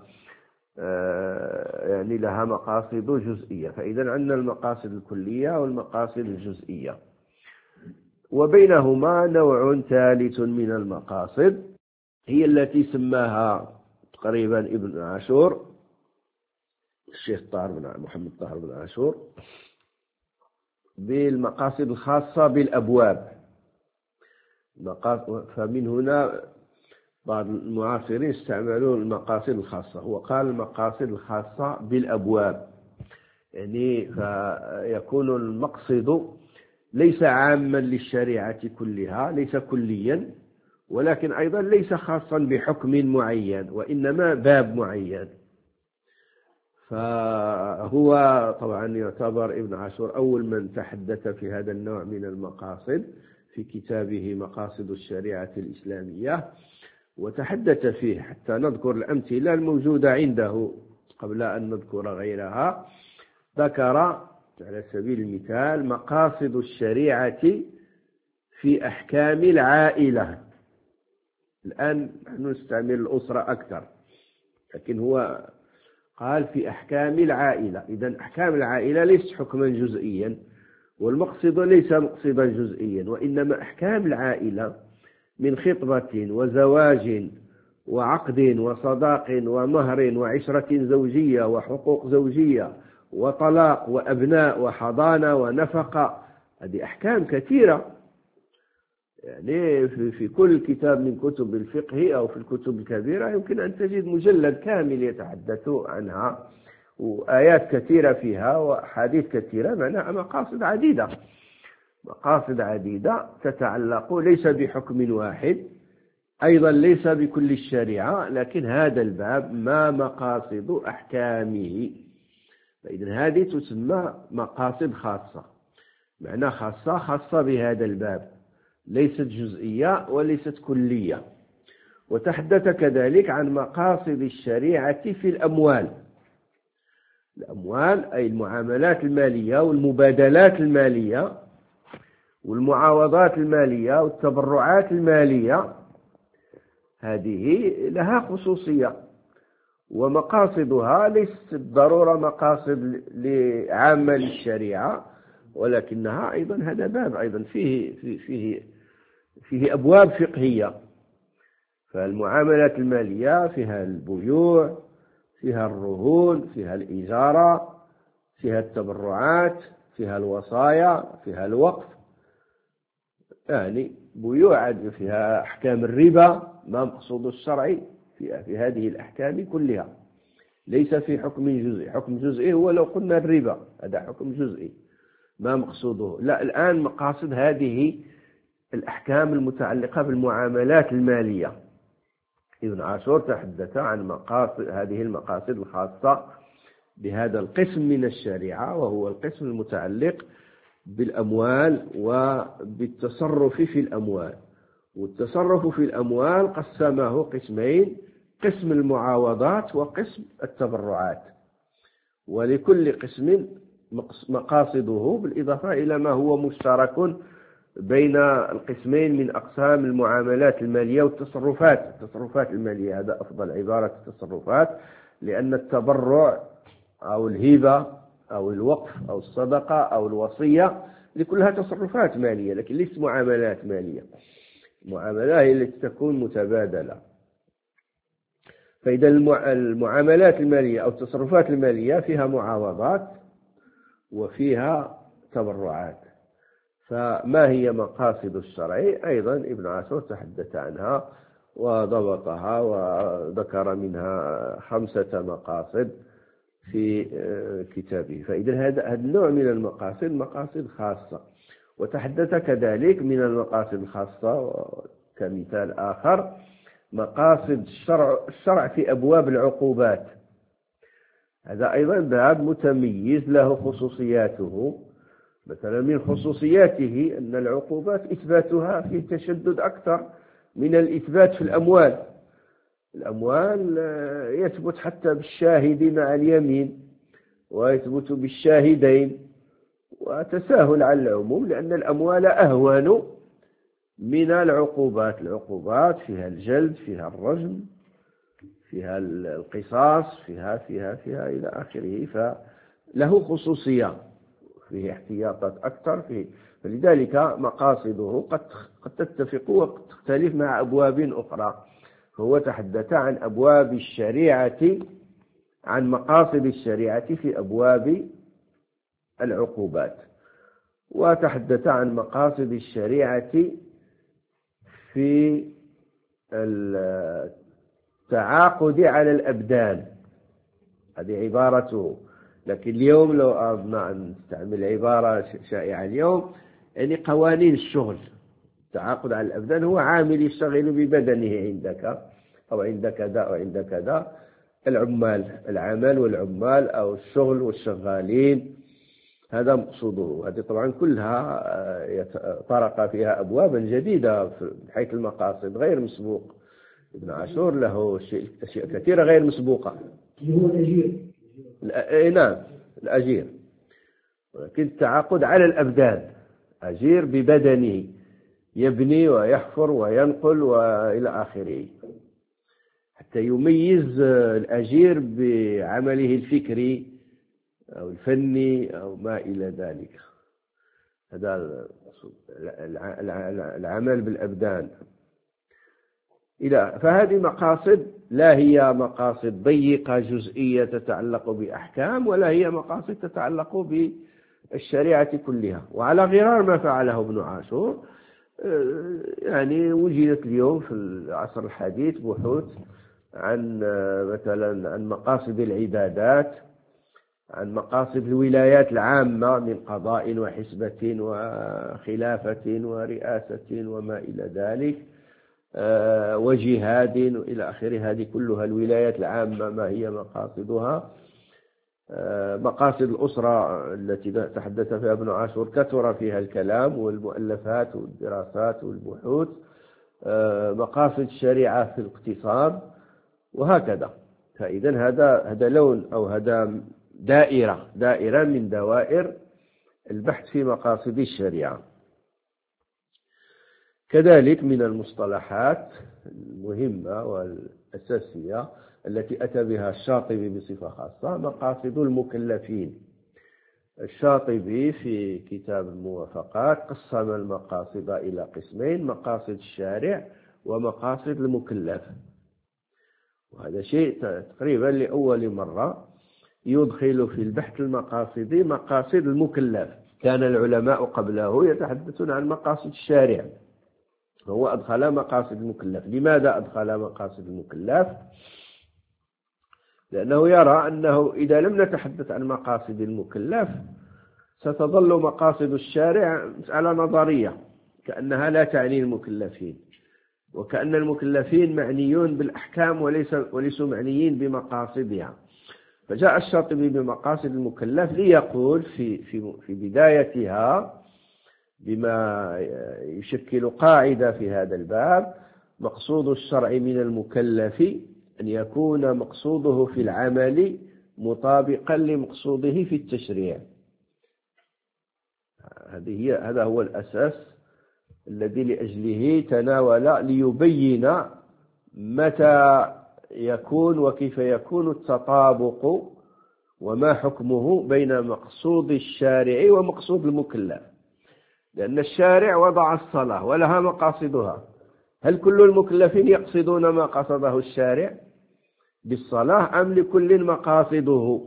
يعني لها مقاصد جزئية. فإذا عندنا المقاصد الكلية والمقاصد الجزئية، وبينهما نوع ثالث من المقاصد هي التي سماها تقريبا ابن عاشور، الشيخ محمد طاهر بن عاشور، بالمقاصد الخاصة بالأبواب. فمن هنا بعض المعاصرين استعملوا المقاصد الخاصة، هو قال المقاصد الخاصة بالأبواب، يعني فيكون المقصد ليس عاما للشريعة كلها، ليس كليا، ولكن أيضا ليس خاصا بحكم معين، وإنما باب معين. فهو طبعا يعتبر ابن عاشور أول من تحدث في هذا النوع من المقاصد في كتابه مقاصد الشريعة الإسلامية، وتحدث فيه حتى نذكر الأمثلة الموجودة عنده قبل أن نذكر غيرها. ذكر على سبيل المثال مقاصد الشريعة في أحكام العائلة. الآن نحن نستعمل الأسرة أكثر، لكن هو قال في أحكام العائلة. إذن أحكام العائلة ليس حكما جزئيا، والمقصد ليس مقصدا جزئيا، وإنما أحكام العائلة من خطبة وزواج وعقد وصداق ومهر وعشرة زوجية وحقوق زوجية وطلاق وأبناء وحضانة ونفقة. هذه أحكام كثيرة، يعني في كل كتاب من كتب الفقه أو في الكتب الكبيرة يمكن أن تجد مجلد كامل يتحدث عنها، وآيات كثيرة فيها وأحاديث كثيرة، معناها مقاصد عديدة تتعلق ليس بحكم واحد، أيضا ليس بكل الشريعة، لكن هذا الباب ما مقاصد أحكامه. فإذن هذه تسمى مقاصد خاصة، معنى خاصة بهذا الباب، ليست جزئية وليست كلية. وتحدث كذلك عن مقاصد الشريعة في الأموال أي المعاملات المالية والمبادلات المالية والمعاوضات المالية والتبرعات المالية، هذه لها خصوصية، ومقاصدها ليست بالضرورة مقاصد عامة للشريعة، ولكنها أيضا هذا باب أيضا فيه أبواب فقهية. فالمعاملات المالية فيها البيوع، فيها الرهون، فيها الإجارة، فيها التبرعات، فيها الوصايا، فيها الوقف، يعني بيوع فيها أحكام الربا، ما مقصود الشرع في هذه الأحكام كلها، ليس في حكم جزئي. حكم جزئي هو لو قلنا الربا، هذا حكم جزئي ما مقصوده. لا، الآن مقاصد هذه الأحكام المتعلقة بالمعاملات المالية. ابن عاشور تحدث عن هذه المقاصد الخاصة بهذا القسم من الشريعة، وهو القسم المتعلق بالأموال وبالتصرف في الأموال. والتصرف في الأموال قسمه قسمين: قسم المعاوضات وقسم التبرعات، ولكل قسم مقاصده بالإضافة إلى ما هو مشترك بين القسمين من أقسام المعاملات المالية التصرفات المالية. هذا أفضل عبارة التصرفات، لأن التبرع أو الهبة أو الوقف أو الصدقة أو الوصية لكلها تصرفات مالية، لكن ليست معاملات مالية. المعاملة هي التي تكون متبادلة. فإذا المعاملات المالية أو التصرفات المالية فيها معاوضات وفيها تبرعات. فما هي مقاصد الشرع؟ أيضا ابن عاشور تحدث عنها وضبطها وذكر منها 5 مقاصد في كتابه. فإذا هذا النوع من المقاصد مقاصد خاصة. وتحدث كذلك من المقاصد الخاصة كمثال آخر مقاصد الشرع في أبواب العقوبات. هذا أيضا باب متميز له خصوصياته. مثلا من خصوصياته أن العقوبات إثباتها فيه تشدد أكثر من الإثبات في الأموال. الأموال يثبت حتى بالشاهد مع اليمين ويثبت بالشاهدين وتساهل على العموم، لأن الأموال أهون من العقوبات. العقوبات فيها الجلد، فيها الرجم، فيها القصاص، فيها إلى آخره. فله خصوصية، فيه احتياطات أكثر فيه. فلذلك مقاصده قد تتفق وقد تختلف مع أبواب أخرى. هو تحدث عن أبواب الشريعة، عن مقاصد الشريعة في أبواب العقوبات، وتحدث عن مقاصد الشريعة في التعاقد على الأبدان. هذه عبارته. لكن اليوم لو أردنا أن نستعمل عبارة شائعة اليوم، يعني قوانين الشغل. التعاقد على الأبدان هو عامل يشتغل ببدنه عندك أو عند كذا أو عند كذا. العمل والعمال أو الشغل والشغالين، هذا مقصوده. هذه طبعا كلها طرق فيها أبوابا جديدة من حيث المقاصد غير مسبوق. ابن عاشور له أشياء كثيرة غير مسبوقة. هو الأجير. نعم، الأجير. ولكن التعاقد على الأبدان، أجير ببدنه يبني ويحفر وينقل وإلى آخره، حتى يميز الأجير بعمله الفكري أو الفني أو ما إلى ذلك. هذا العمل بالأبدان. فهذه مقاصد لا هي مقاصد ضيقة جزئية تتعلق بأحكام، ولا هي مقاصد تتعلق بالشريعة كلها. وعلى غرار ما فعله ابن عاشور، يعني وجدت اليوم في العصر الحديث بحوث عن مثلا عن مقاصد العبادات، عن مقاصد الولايات العامة من قضاء وحسبة وخلافة ورئاسة وما إلى ذلك، وجهاد إلى آخره. هذه كلها الولايات العامة ما هي مقاصدها. مقاصد الأسرة التي تحدث فيها ابن عاشور كثر فيها الكلام والمؤلفات والدراسات والبحوث. مقاصد الشريعة في الاقتصاد وهكذا. فإذا هذا لون أو هذا دائرة من دوائر البحث في مقاصد الشريعة. كذلك من المصطلحات المهمة والأساسية التي أتى بها الشاطبي بصفة خاصة مقاصد المكلفين. الشاطبي في كتاب الموافقات قسم المقاصد إلى قسمين: مقاصد الشارع ومقاصد المكلف. وهذا شيء تقريبا لأول مرة يدخل في البحث المقاصدي مقاصد المكلف. كان العلماء قبله يتحدثون عن مقاصد الشارع، هو أدخل مقاصد المكلف. لماذا أدخل مقاصد المكلف؟ لأنه يرى أنه إذا لم نتحدث عن مقاصد المكلف ستظل مقاصد الشارع مسألة نظرية، كأنها لا تعني المكلفين، وكأن المكلفين معنيون بالأحكام وليسوا معنيين بمقاصدها. فجاء الشاطبي بمقاصد المكلف ليقول في بدايتها بما يشكل قاعدة في هذا الباب: مقصود الشرع من المكلف أن يكون مقصوده في العمل مطابقا لمقصوده في التشريع. هذا هو الأساس الذي لأجله تناول ليبين متى يكون وكيف يكون التطابق وما حكمه بين مقصود الشارع ومقصود المكلف. لأن الشارع وضع الصلاة ولها مقاصدها، هل كل المكلفين يقصدون ما قصده الشارع بالصلاة أم لكل مقاصده؟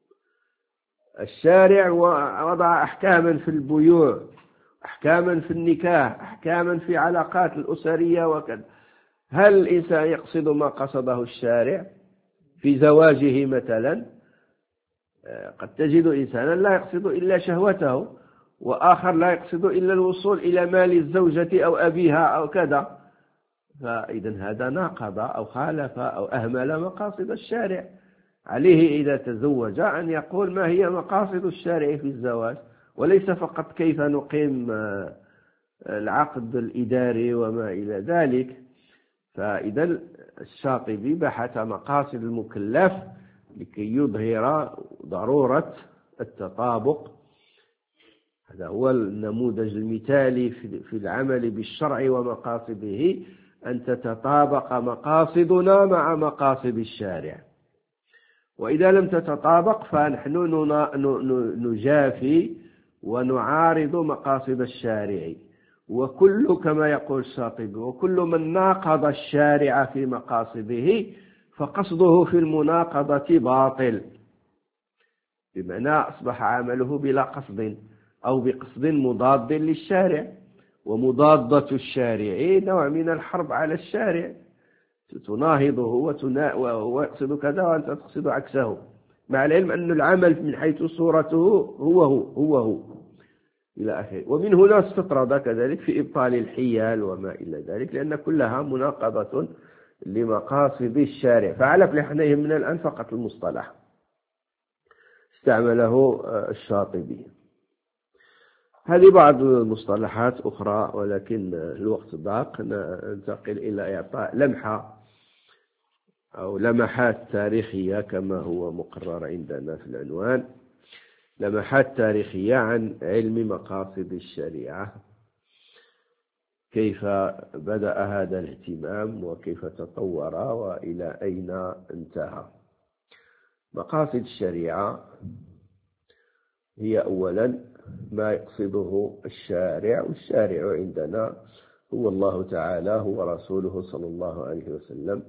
الشارع وضع أحكاما في البيوع، أحكاما في النكاح، أحكاما في علاقات الأسرية وكذا. هل الإنسان يقصد ما قصده الشارع في زواجه مثلا؟ قد تجد إنسانا لا يقصد إلا شهوته، وآخر لا يقصد إلا الوصول إلى مال الزوجة أو أبيها أو كذا. فإذا هذا ناقض أو خالف أو أهمل مقاصد الشارع. عليه إذا تزوج أن يقول ما هي مقاصد الشارع في الزواج، وليس فقط كيف نقيم العقد الإداري وما إلى ذلك. فإذا الشاطبي بحث مقاصد المكلف لكي يظهر ضرورة التطابق. هذا هو النموذج المثالي في العمل بالشرع ومقاصده، أن تتطابق مقاصدنا مع مقاصد الشارع. وإذا لم تتطابق فنحن نجافي ونعارض مقاصد الشارع. وكل كما يقول الشاطبي وكل من ناقض الشارع في مقاصده فقصده في المناقضة باطل، بمعنى أصبح عمله بلا قصد أو بقصد مضاد للشارع. ومضادة الشارع نوع من الحرب على الشارع، تناهضه وهو يقصد كذا وأنت تقصد عكسه، مع العلم أن العمل من حيث صورته هو إلى آخره. ومن هنا استطرد كذلك في إبطال الحيال وما إلى ذلك، لأن كلها مناقضة لمقاصد الشارع. فعلى فلحنهم من الآن فقط المصطلح استعمله الشاطبي. هذه بعض المصطلحات أخرى، ولكن الوقت ضاق، ننتقل إلى إعطاء لمحة أو لمحات تاريخية كما هو مقرر عندنا في العنوان، لمحات تاريخية عن علم مقاصد الشريعة، كيف بدأ هذا الاهتمام وكيف تطور وإلى أين انتهى. مقاصد الشريعة هي أولا ما يقصده الشارع، والشارع عندنا هو الله تعالى هو رسوله صلى الله عليه وسلم.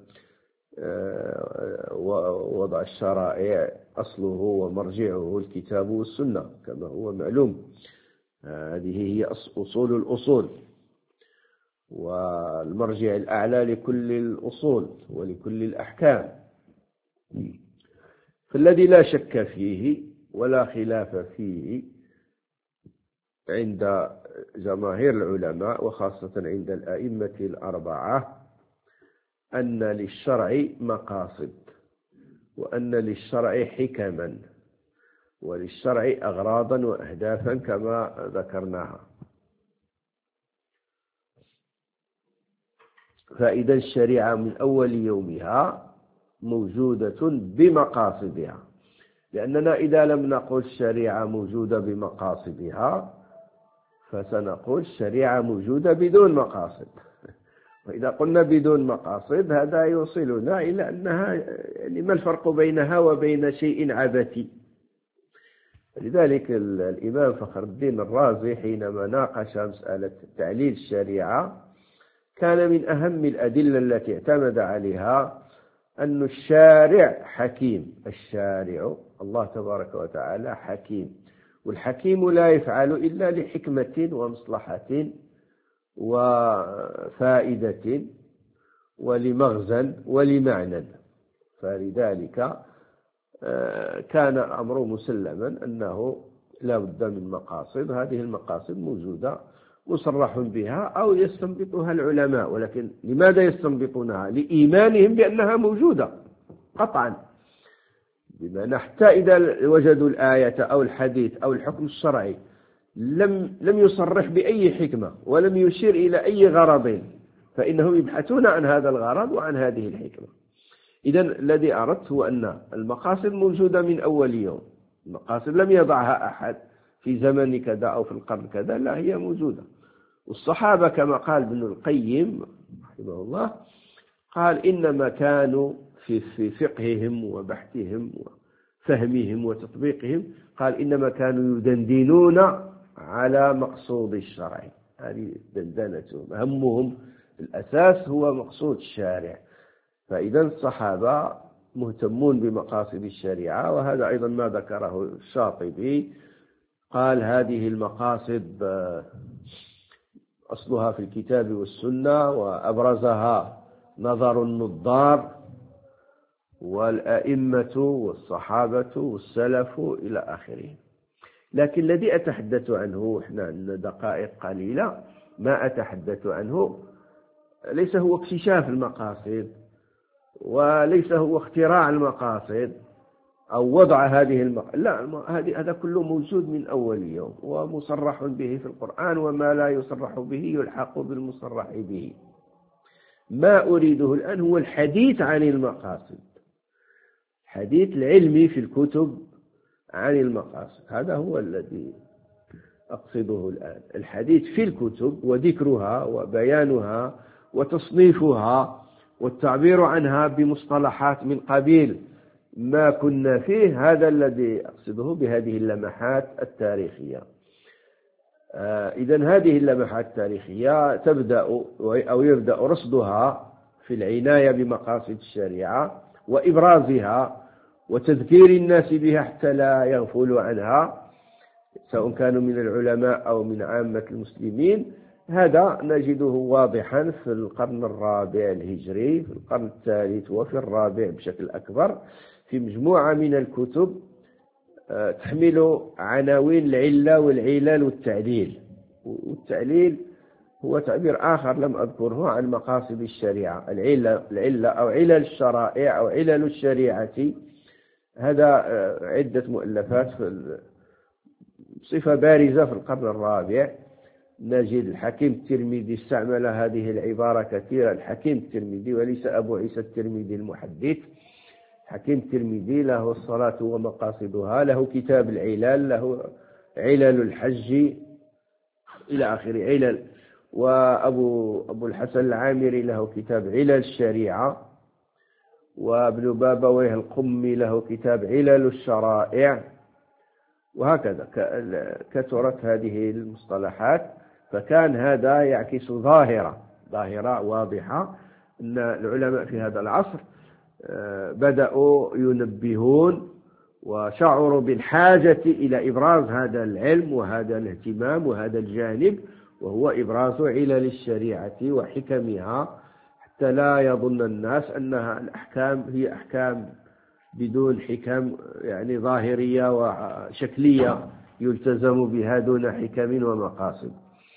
ووضع الشرائع أصله ومرجعه الكتاب والسنة كما هو معلوم. هذه هي أصول الأصول والمرجع الأعلى لكل الأصول ولكل الأحكام. فالذي لا شك فيه ولا خلاف فيه عند جماهير العلماء وخاصة عند الأئمة الأربعة أن للشرع مقاصد، وأن للشرع حكما، وللشرع أغراضا وأهدافا كما ذكرناها. فإذا الشريعة من أول يومها موجودة بمقاصدها، لأننا إذا لم نقل الشريعة موجودة بمقاصدها فسنقول الشريعة موجودة بدون مقاصد. وإذا قلنا بدون مقاصد هذا يوصلنا إلى أنها يعني ما الفرق بينها وبين شيء عبثي. لذلك الإمام فخر الدين الرازي حينما ناقش مسألة تعليل الشريعة كان من أهم الأدلة التي اعتمد عليها أن الشارع حكيم. الشارع الله تبارك وتعالى حكيم، والحكيم لا يفعل إلا لحكمة ومصلحة وفائدة ولمغزى ولمعنى. فلذلك كان الأمر مسلما أنه لا بد من مقاصد. هذه المقاصد موجودة مصرح بها أو يستنبطها العلماء، ولكن لماذا يستنبطونها؟ لإيمانهم بأنها موجودة قطعا. بمعنى حتى إذا وجدوا الآية أو الحديث أو الحكم الشرعي لم يصرح بأي حكمة ولم يشير إلى أي غرض، فإنهم يبحثون عن هذا الغرض وعن هذه الحكمة. إذن الذي أردت هو أن المقاصد موجودة من أول يوم، المقاصد لم يضعها أحد، في زمن كذا أو في القرن كذا، لا، هي موجودة. والصحابة كما قال ابن القيم رحمه الله، قال إنما كانوا في فقههم وبحثهم وفهمهم وتطبيقهم، قال إنما كانوا يدندنون على مقصود الشرع. هذه دندنتهم، همهم الأساس هو مقصود الشارع. فإذا الصحابة مهتمون بمقاصد الشريعة، وهذا أيضا ما ذكره الشاطبي، قال هذه المقاصد أصلها في الكتاب والسنة، وأبرزها نظر النظار والأئمة والصحابة والسلف إلى آخره. لكن الذي أتحدث عنه، إحنا عندنا دقائق قليلة، ما أتحدث عنه ليس هو اكتشاف المقاصد، وليس هو اختراع المقاصد أو وضع هذه لا، هذا كله موجود من أول يوم ومصرح به في القرآن، وما لا يصرح به يلحق بالمصرح به. ما أريده الآن هو الحديث عن المقاصد، الحديث العلمي في الكتب عن المقاصد، هذا هو الذي أقصده الآن. الحديث في الكتب وذكرها وبيانها وتصنيفها والتعبير عنها بمصطلحات من قبيل ما كنا فيه، هذا الذي أقصده بهذه اللمحات التاريخية. إذن هذه اللمحات التاريخية تبدأ أو يبدأ رصدها في العناية بمقاصد الشريعة وإبرازها وتذكير الناس بها حتى لا يغفلوا عنها، سواء كانوا من العلماء أو من عامة المسلمين. هذا نجده واضحا في القرن الرابع الهجري، في القرن الثالث وفي الرابع بشكل أكبر، في مجموعة من الكتب تحمل عناوين العلة والعلل والتعليل. والتعليل هو تعبير آخر لم أذكره عن مقاصد الشريعة. العلة أو علل الشرائع أو علل الشريعة، هذا عدة مؤلفات بصفة بارزة في القرن الرابع. نجد الحكيم الترمذي استعمل هذه العبارة كثيرا، الحكيم الترمذي وليس أبو عيسى الترمذي المحدث. حكيم الترمذي له الصلاة ومقاصدها، له كتاب العلل، له علل الحج إلى آخر علل. وأبو الحسن العامري له كتاب علل الشريعة، وابن بابويه القمي له كتاب علل الشرائع، وهكذا كثرت هذه المصطلحات. فكان هذا يعكس ظاهرة واضحة، أن العلماء في هذا العصر بدأوا ينبهون وشعروا بالحاجة إلى إبراز هذا العلم وهذا الاهتمام وهذا الجانب، وهو إبراز علل الشريعة وحكمها، حتى لا يظن الناس أنها الأحكام هي أحكام بدون حكم، يعني ظاهرية وشكلية يلتزم بها دون حكم ومقاصد.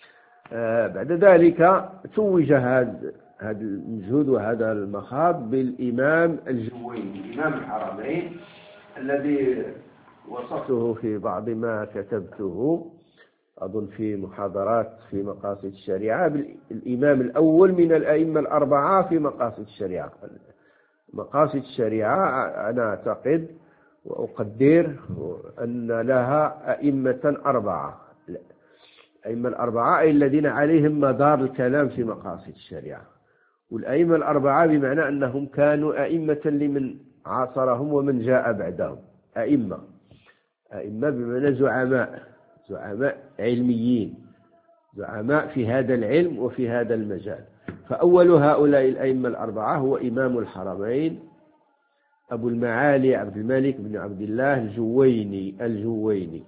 بعد ذلك توج هذا المجهود وهذا المخاض بالإمام الجويني، إمام الحرمين، الذي وصفته في بعض ما كتبته أظن في محاضرات في مقاصد الشريعة بالإمام الأول من الأئمة الأربعة في مقاصد الشريعة. مقاصد الشريعة أنا أعتقد وأقدر أن لها أئمة أربعة. الأئمة الأربعة أي الذين عليهم مدار الكلام في مقاصد الشريعة. والأئمة الأربعة بمعنى أنهم كانوا أئمة لمن عاصرهم ومن جاء بعدهم. أئمة بمعنى زعماء علميين، زعماء في هذا العلم وفي هذا المجال. فأول هؤلاء الأئمة الأربعة هو إمام الحرمين أبو المعالي عبد الملك بن عبد الله الجويني.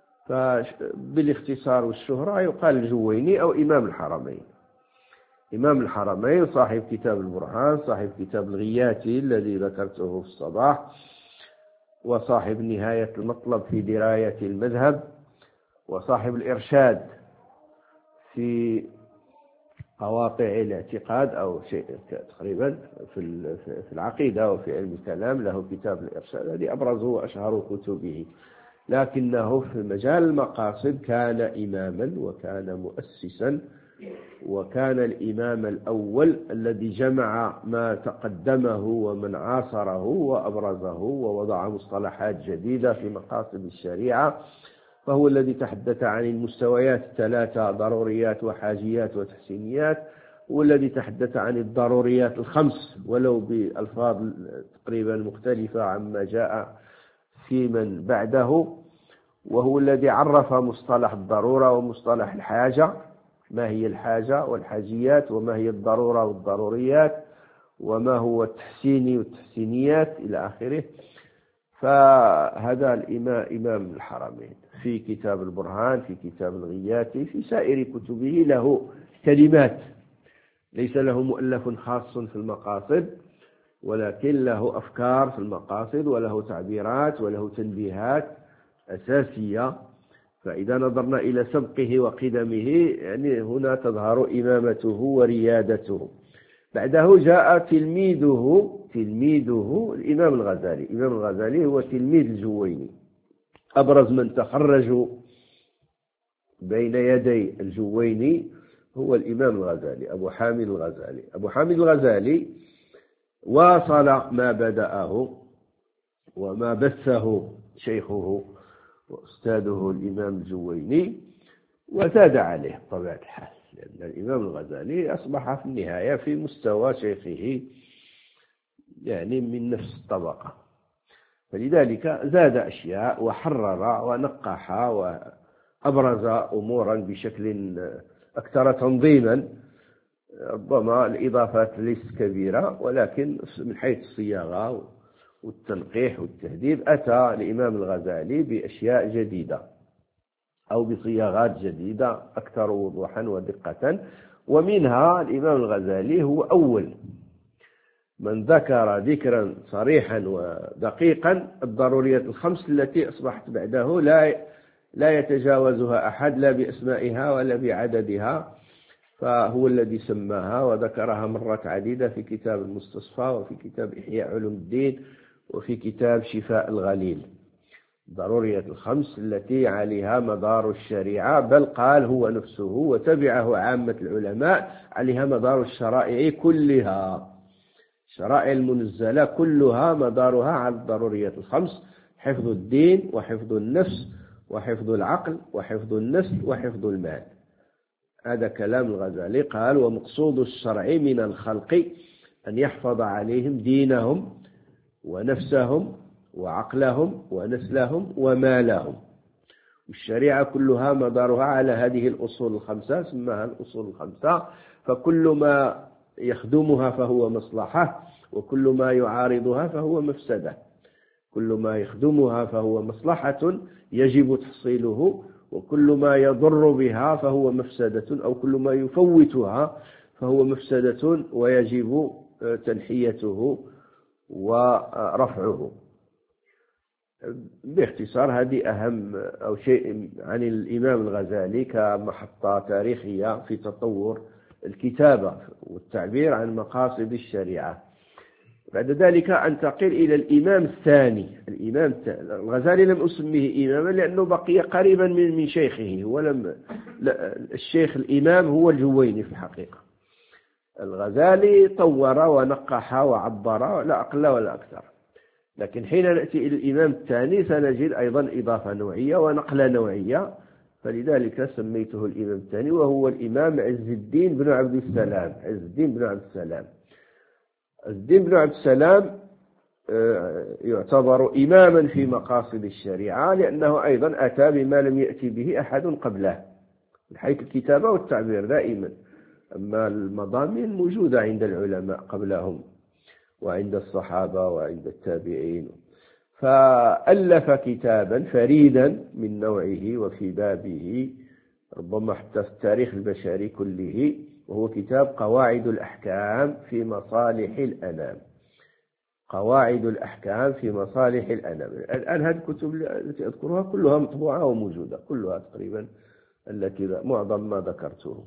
فبالاختصار والشهرة يقال الجويني أو إمام الحرمين. إمام الحرمين صاحب كتاب البرهان، صاحب كتاب الغياتي الذي ذكرته في الصباح، وصاحب نهاية المطلب في دراية المذهب، وصاحب الإرشاد في قواطع الاعتقاد أو شيء تقريبا في العقيدة وفي علم الكلام، له كتاب الإرشاد الذي أبرزه وأشهر كتبه. لكنه في مجال المقاصد كان إماما وكان مؤسسا، وكان الإمام الأول الذي جمع ما تقدمه ومن عاصره وأبرزه ووضع مصطلحات جديدة في مقاصد الشريعة، فهو الذي تحدث عن المستويات الثلاثة: ضروريات وحاجيات وتحسينيات، والذي تحدث عن الضروريات الخمس ولو بألفاظ تقريبا مختلفة عما جاء في من بعده، وهو الذي عرف مصطلح الضرورة ومصطلح الحاجة، ما هي الحاجة والحاجيات، وما هي الضرورة والضروريات، وما هو التحسيني والتحسينيات إلى آخره. فهذا إمام الحرمين في كتاب البرهان، في كتاب الغياثي، في سائر كتبه له كلمات، ليس له مؤلف خاص في المقاصد، ولكن له أفكار في المقاصد، وله تعبيرات، وله تنبيهات أساسية. فإذا نظرنا إلى سبقه وقدمه يعني هنا تظهر إمامته وريادته. بعده جاء تلميذه الإمام الغزالي. الإمام الغزالي هو تلميذ الجويني. أبرز من تخرجوا بين يدي الجويني هو الإمام الغزالي، أبو حامد الغزالي. أبو حامد الغزالي واصل ما بدأه وما بثه شيخه وأستاذه الإمام الجويني، وزاد عليه بطبيعة الحال، لأن الإمام الغزالي أصبح في النهاية في مستوى شيخه، يعني من نفس الطبقة، فلذلك زاد أشياء وحرر ونقح وأبرز أمورا بشكل أكثر تنظيما. ربما الإضافات ليست كبيرة، ولكن من حيث الصياغة والتنقيح والتهذيب أتى الإمام الغزالي بأشياء جديدة أو بصياغات جديدة أكثر وضوحا ودقة. ومنها الإمام الغزالي هو أول من ذكر ذكرا صريحا ودقيقا الضروريات الخمس التي أصبحت بعده لا يتجاوزها أحد، لا بأسمائها ولا بعددها، فهو الذي سماها وذكرها مرات عديدة في كتاب المستصفى، وفي كتاب إحياء علوم الدين، وفي كتاب شفاء الغليل. ضروريات الخمس التي عليها مدار الشريعة، بل قال هو نفسه وتبعه عامة العلماء عليها مدار الشرائع كلها. الشرائع المنزلة كلها مدارها على الضروريات الخمس: حفظ الدين وحفظ النفس وحفظ العقل وحفظ النسل وحفظ المال. هذا كلام الغزالي. قال: ومقصود الشرع من الخلق أن يحفظ عليهم دينهم ونفسهم وعقلهم ونسلهم ومالهم. والشريعة كلها مدارها على هذه الأصول الخمسة، سماها الأصول الخمسة. فكل ما يخدمها فهو مصلحة، وكل ما يعارضها فهو مفسدة. كل ما يخدمها فهو مصلحة يجب تحصيله، وكل ما يضر بها فهو مفسدة، أو كل ما يفوتها فهو مفسدة ويجب تنحيته ورفعه. باختصار هذه أهم أو شيء عن الإمام الغزالي كمحطة تاريخية في تطور الكتابة والتعبير عن مقاصد الشريعة. بعد ذلك أنتقل إلى الإمام الثاني. الغزالي لم أسميه إماما لأنه بقي قريبا من شيخه، الشيخ الإمام هو الجويني في الحقيقة. الغزالي طور ونقح وعبر لا أقل ولا أكثر، لكن حين نأتي إلى الإمام الثاني سنجد أيضا إضافة نوعية ونقلة نوعية، فلذلك سميته الإمام الثاني، وهو الإمام عز الدين بن عبد السلام. عز الدين بن عبد السلام يعتبر إماما في مقاصد الشريعة، لأنه أيضا أتى بما لم يأتي به أحد قبله من حيث الكتابة والتعبير دائما. أما المضامين موجودة عند العلماء قبلهم وعند الصحابة وعند التابعين. فألف كتابا فريدا من نوعه وفي بابه ربما حتى في التاريخ البشري كله، وهو كتاب قواعد الأحكام في مصالح الأنام. قواعد الأحكام في مصالح الأنام. الآن هذه الكتب التي أذكرها كلها مطبوعة وموجودة، كلها تقريبا التي معظم ما ذكرته.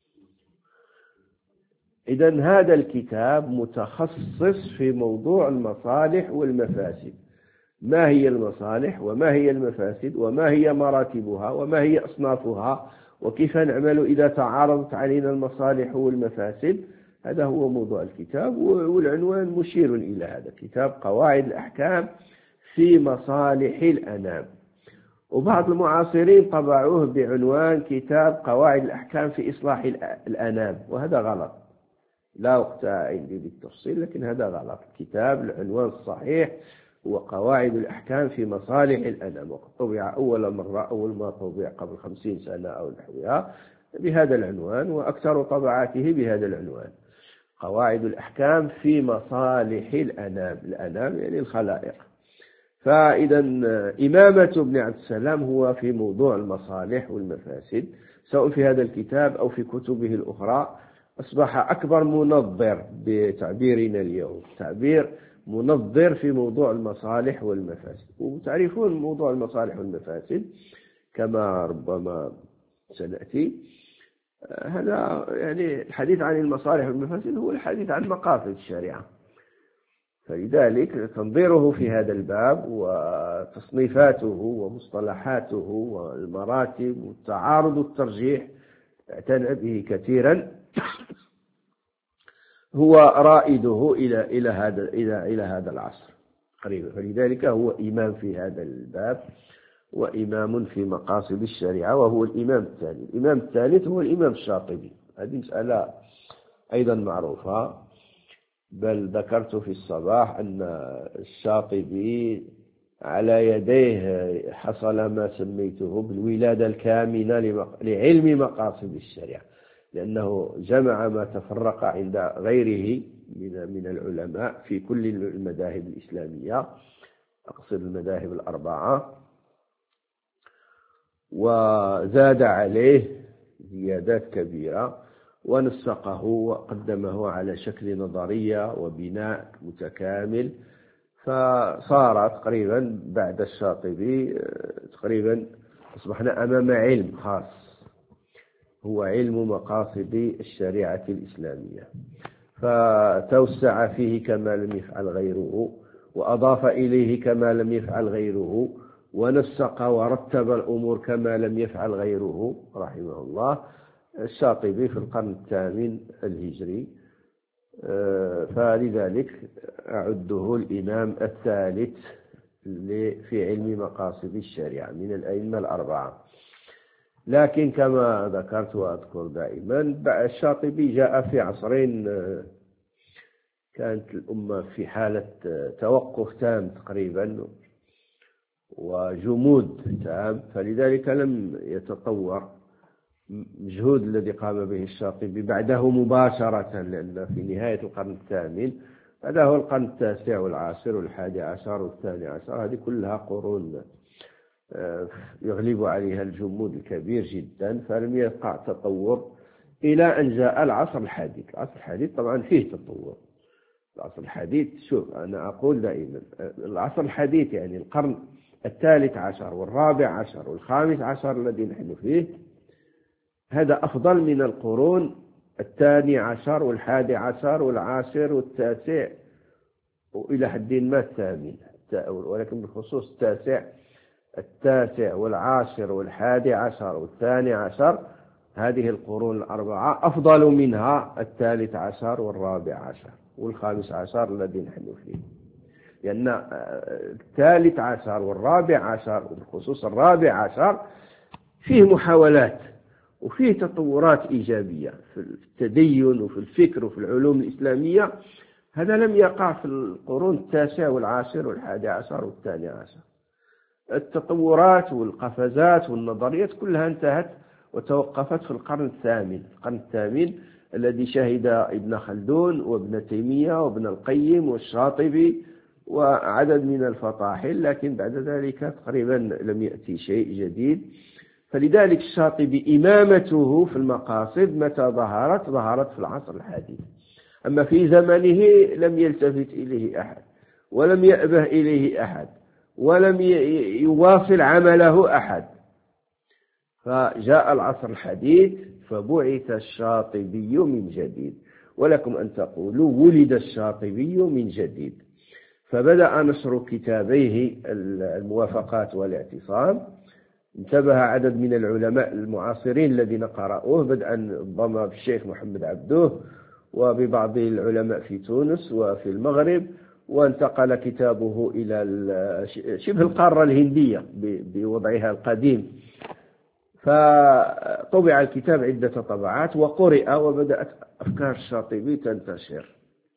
إذن هذا الكتاب متخصص في موضوع المصالح والمفاسد. ما هي المصالح وما هي المفاسد وما هي مراتبها وما هي أصنافها وكيف نعمل إذا تعارضت علينا المصالح والمفاسد. هذا هو موضوع الكتاب، والعنوان مشير إلى هذا: كتاب قواعد الأحكام في مصالح الأنام. وبعض المعاصرين طبعوه بعنوان كتاب قواعد الأحكام في إصلاح الأنام، وهذا غلط، لا وقت عندي بالتفصيل، لكن هذا غلط. الكتاب العنوان الصحيح هو قواعد الأحكام في مصالح الأنام، وقد طبع أول ما طبع قبل 50 سنة أو نحوها بهذا العنوان، وأكثر طبعاته بهذا العنوان، قواعد الأحكام في مصالح الأنام يعني الخلائق. فإذا إمامة ابن عبد السلام هو في موضوع المصالح والمفاسد، سواء في هذا الكتاب أو في كتبه الأخرى. أصبح أكبر منظر بتعبيرنا اليوم، تعبير منظر في موضوع المصالح والمفاسد. وتعرفون موضوع المصالح والمفاسد كما ربما سنأتي، هذا يعني الحديث عن المصالح والمفاسد هو الحديث عن مقاصد الشريعة. فلذلك تنظيره في هذا الباب وتصنيفاته ومصطلحاته والمراتب والتعارض والترجيح اعتنى به كثيرا، هو رائده إلى هذا العصر قريبا. فلذلك هو إمام في هذا الباب وإمام في مقاصد الشريعة، وهو الإمام الثاني. الإمام الثالث هو الإمام الشاطبي، هذه مسألة أيضا معروفة، بل ذكرت في الصباح أن الشاطبي على يديه حصل ما سميته بالولادة الكامنة لعلم مقاصد الشريعة، لأنه جمع ما تفرق عند غيره من العلماء في كل المذاهب الإسلامية، أقصد المذاهب الأربعة، وزاد عليه زيادات كبيرة ونسقه وقدمه على شكل نظرية وبناء متكامل. فصار تقريبا بعد الشاطبي تقريبا أصبحنا أمام علم خاص هو علم مقاصد الشريعة الإسلامية، فتوسع فيه كما لم يفعل غيره، وأضاف إليه كما لم يفعل غيره، ونسق ورتب الأمور كما لم يفعل غيره رحمه الله. الشاطبي في القرن 8 الهجري، فلذلك أعده الإمام الثالث في علم مقاصد الشريعة من الأئمة الأربعة. لكن كما ذكرت وأذكر دائما، الشاطبي جاء في عصرين كانت الأمة في حالة توقف تام تقريبا وجمود تام، فلذلك لم يتطور مجهود الذي قام به الشاطبي بعده مباشرة، لأن في نهاية القرن 8 بعده القرن 9 والعاشر والحادي عشر والثاني عشر، هذه كلها قرون يغلب عليها الجمود الكبير جدا، فلم يقع تطور إلى أن جاء العصر الحديث. العصر الحديث طبعا فيه تطور. العصر الحديث، شوف أنا أقول دائما العصر الحديث يعني القرن 13 والرابع عشر والخامس عشر الذي نحن فيه، هذا أفضل من القرون 12 والحادي عشر والعاشر والتاسع وإلى حد ما الثامن، ولكن بالخصوص التاسع والعاشر والحادي عشر والثاني عشر، هذه القرون الأربعة أفضل منها 13 والرابع عشر والخامس عشر الذي نحن فيه، لأن 13 والرابع عشر وبالخصوص الرابع عشر فيه محاولات وفيه تطورات إيجابية في التدين وفي الفكر وفي العلوم الإسلامية، هذا لم يقع في القرون 9 والعاشر والحادي عشر والثاني عشر. التطورات والقفزات والنظريات كلها انتهت وتوقفت في القرن الثامن. القرن الثامن الذي شهد ابن خلدون وابن تيمية وابن القيم والشاطبي وعدد من الفطاحل، لكن بعد ذلك تقريبا لم يأتي شيء جديد. فلذلك الشاطبي إمامته في المقاصد متى ظهرت في العصر الحديث، أما في زمنه لم يلتفت إليه أحد ولم يأبه إليه أحد ولم يواصل عمله أحد. فجاء العصر الحديث فبعث الشاطبي من جديد، ولكم أن تقولوا ولد الشاطبي من جديد. فبدأ نشر كتابيه الموافقات والاعتصام، انتبه عدد من العلماء المعاصرين الذين قرأوه، بدءا ربما بالشيخ محمد عبده وببعض العلماء في تونس وفي المغرب وانتقل كتابه إلى شبه القارة الهندية بوضعها القديم. فطبع الكتاب عدة طبعات وقرئ، وبدأت أفكار الشاطبي تنتشر،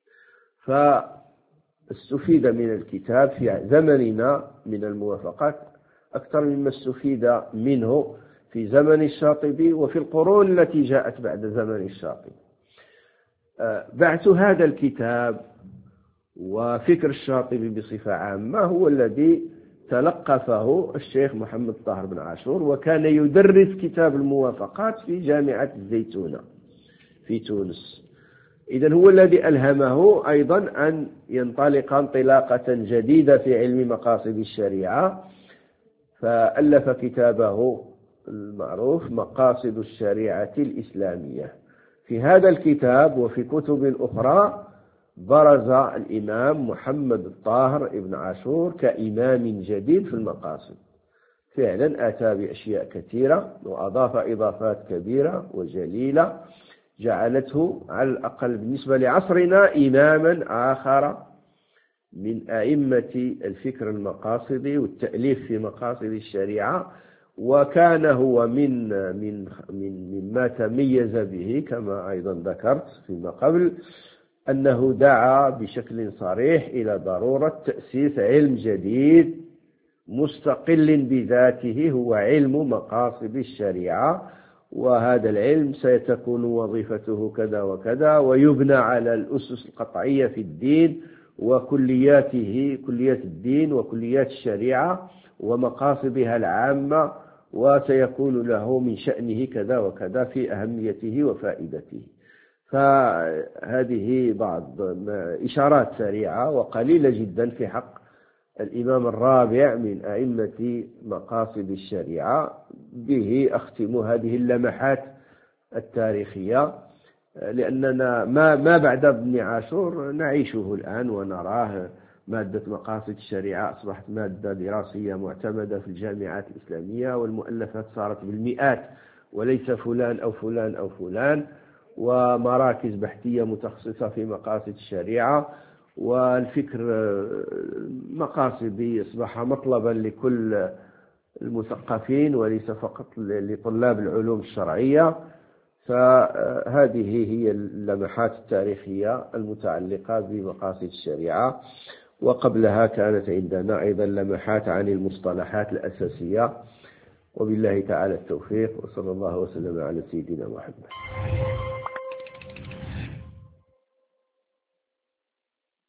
فاستفيد من الكتاب في زمننا من الموافقات أكثر مما استفيد منه في زمن الشاطبي وفي القرون التي جاءت بعد زمن الشاطبي. بعث هذا الكتاب وفكر الشاطبي بصفة عامة هو الذي تلقفه الشيخ محمد طاهر بن عاشور، وكان يدرس كتاب الموافقات في جامعة الزيتونة في تونس. إذن هو الذي ألهمه أيضا أن ينطلق انطلاقة جديدة في علم مقاصد الشريعة، فألف كتابه المعروف مقاصد الشريعة الإسلامية. في هذا الكتاب وفي كتب أخرى برز الإمام محمد الطاهر ابن عاشور كإمام جديد في المقاصد، فعلا أتى بأشياء كثيرة وأضاف إضافات كبيرة وجليلة جعلته على الأقل بالنسبة لعصرنا إماما آخر من أئمة الفكر المقاصدي والتأليف في مقاصد الشريعة. وكان هو مما تميز به كما أيضا ذكرت فيما قبل أنه دعا بشكل صريح إلى ضرورة تأسيس علم جديد مستقل بذاته هو علم مقاصد الشريعة، وهذا العلم ستكون وظيفته كذا وكذا، ويبنى على الأسس القطعية في الدين وكلياته، كليات الدين وكليات الشريعة ومقاصدها العامة، وسيكون له من شأنه كذا وكذا في أهميته وفائدته. فهذه بعض إشارات سريعة وقليلة جدا في حق الإمام الرابع من أئمة مقاصد الشريعة. به أختم هذه اللمحات التاريخية، لأننا ما بعد ابن عاشور نعيشه الآن ونراه. مادة مقاصد الشريعة أصبحت مادة دراسية معتمدة في الجامعات الإسلامية، والمؤلفات صارت بالمئات وليس فلان أو فلان أو فلان، ومراكز بحثية متخصصة في مقاصد الشريعة، والفكر مقاصدي أصبح مطلبا لكل المثقفين وليس فقط لطلاب العلوم الشرعية. فهذه هي اللمحات التاريخية المتعلقة بمقاصد الشريعة. وقبلها كانت عندنا أيضا لمحات عن المصطلحات الأساسية. وبالله تعالى التوفيق، وصلى الله وسلم على سيدنا محمد.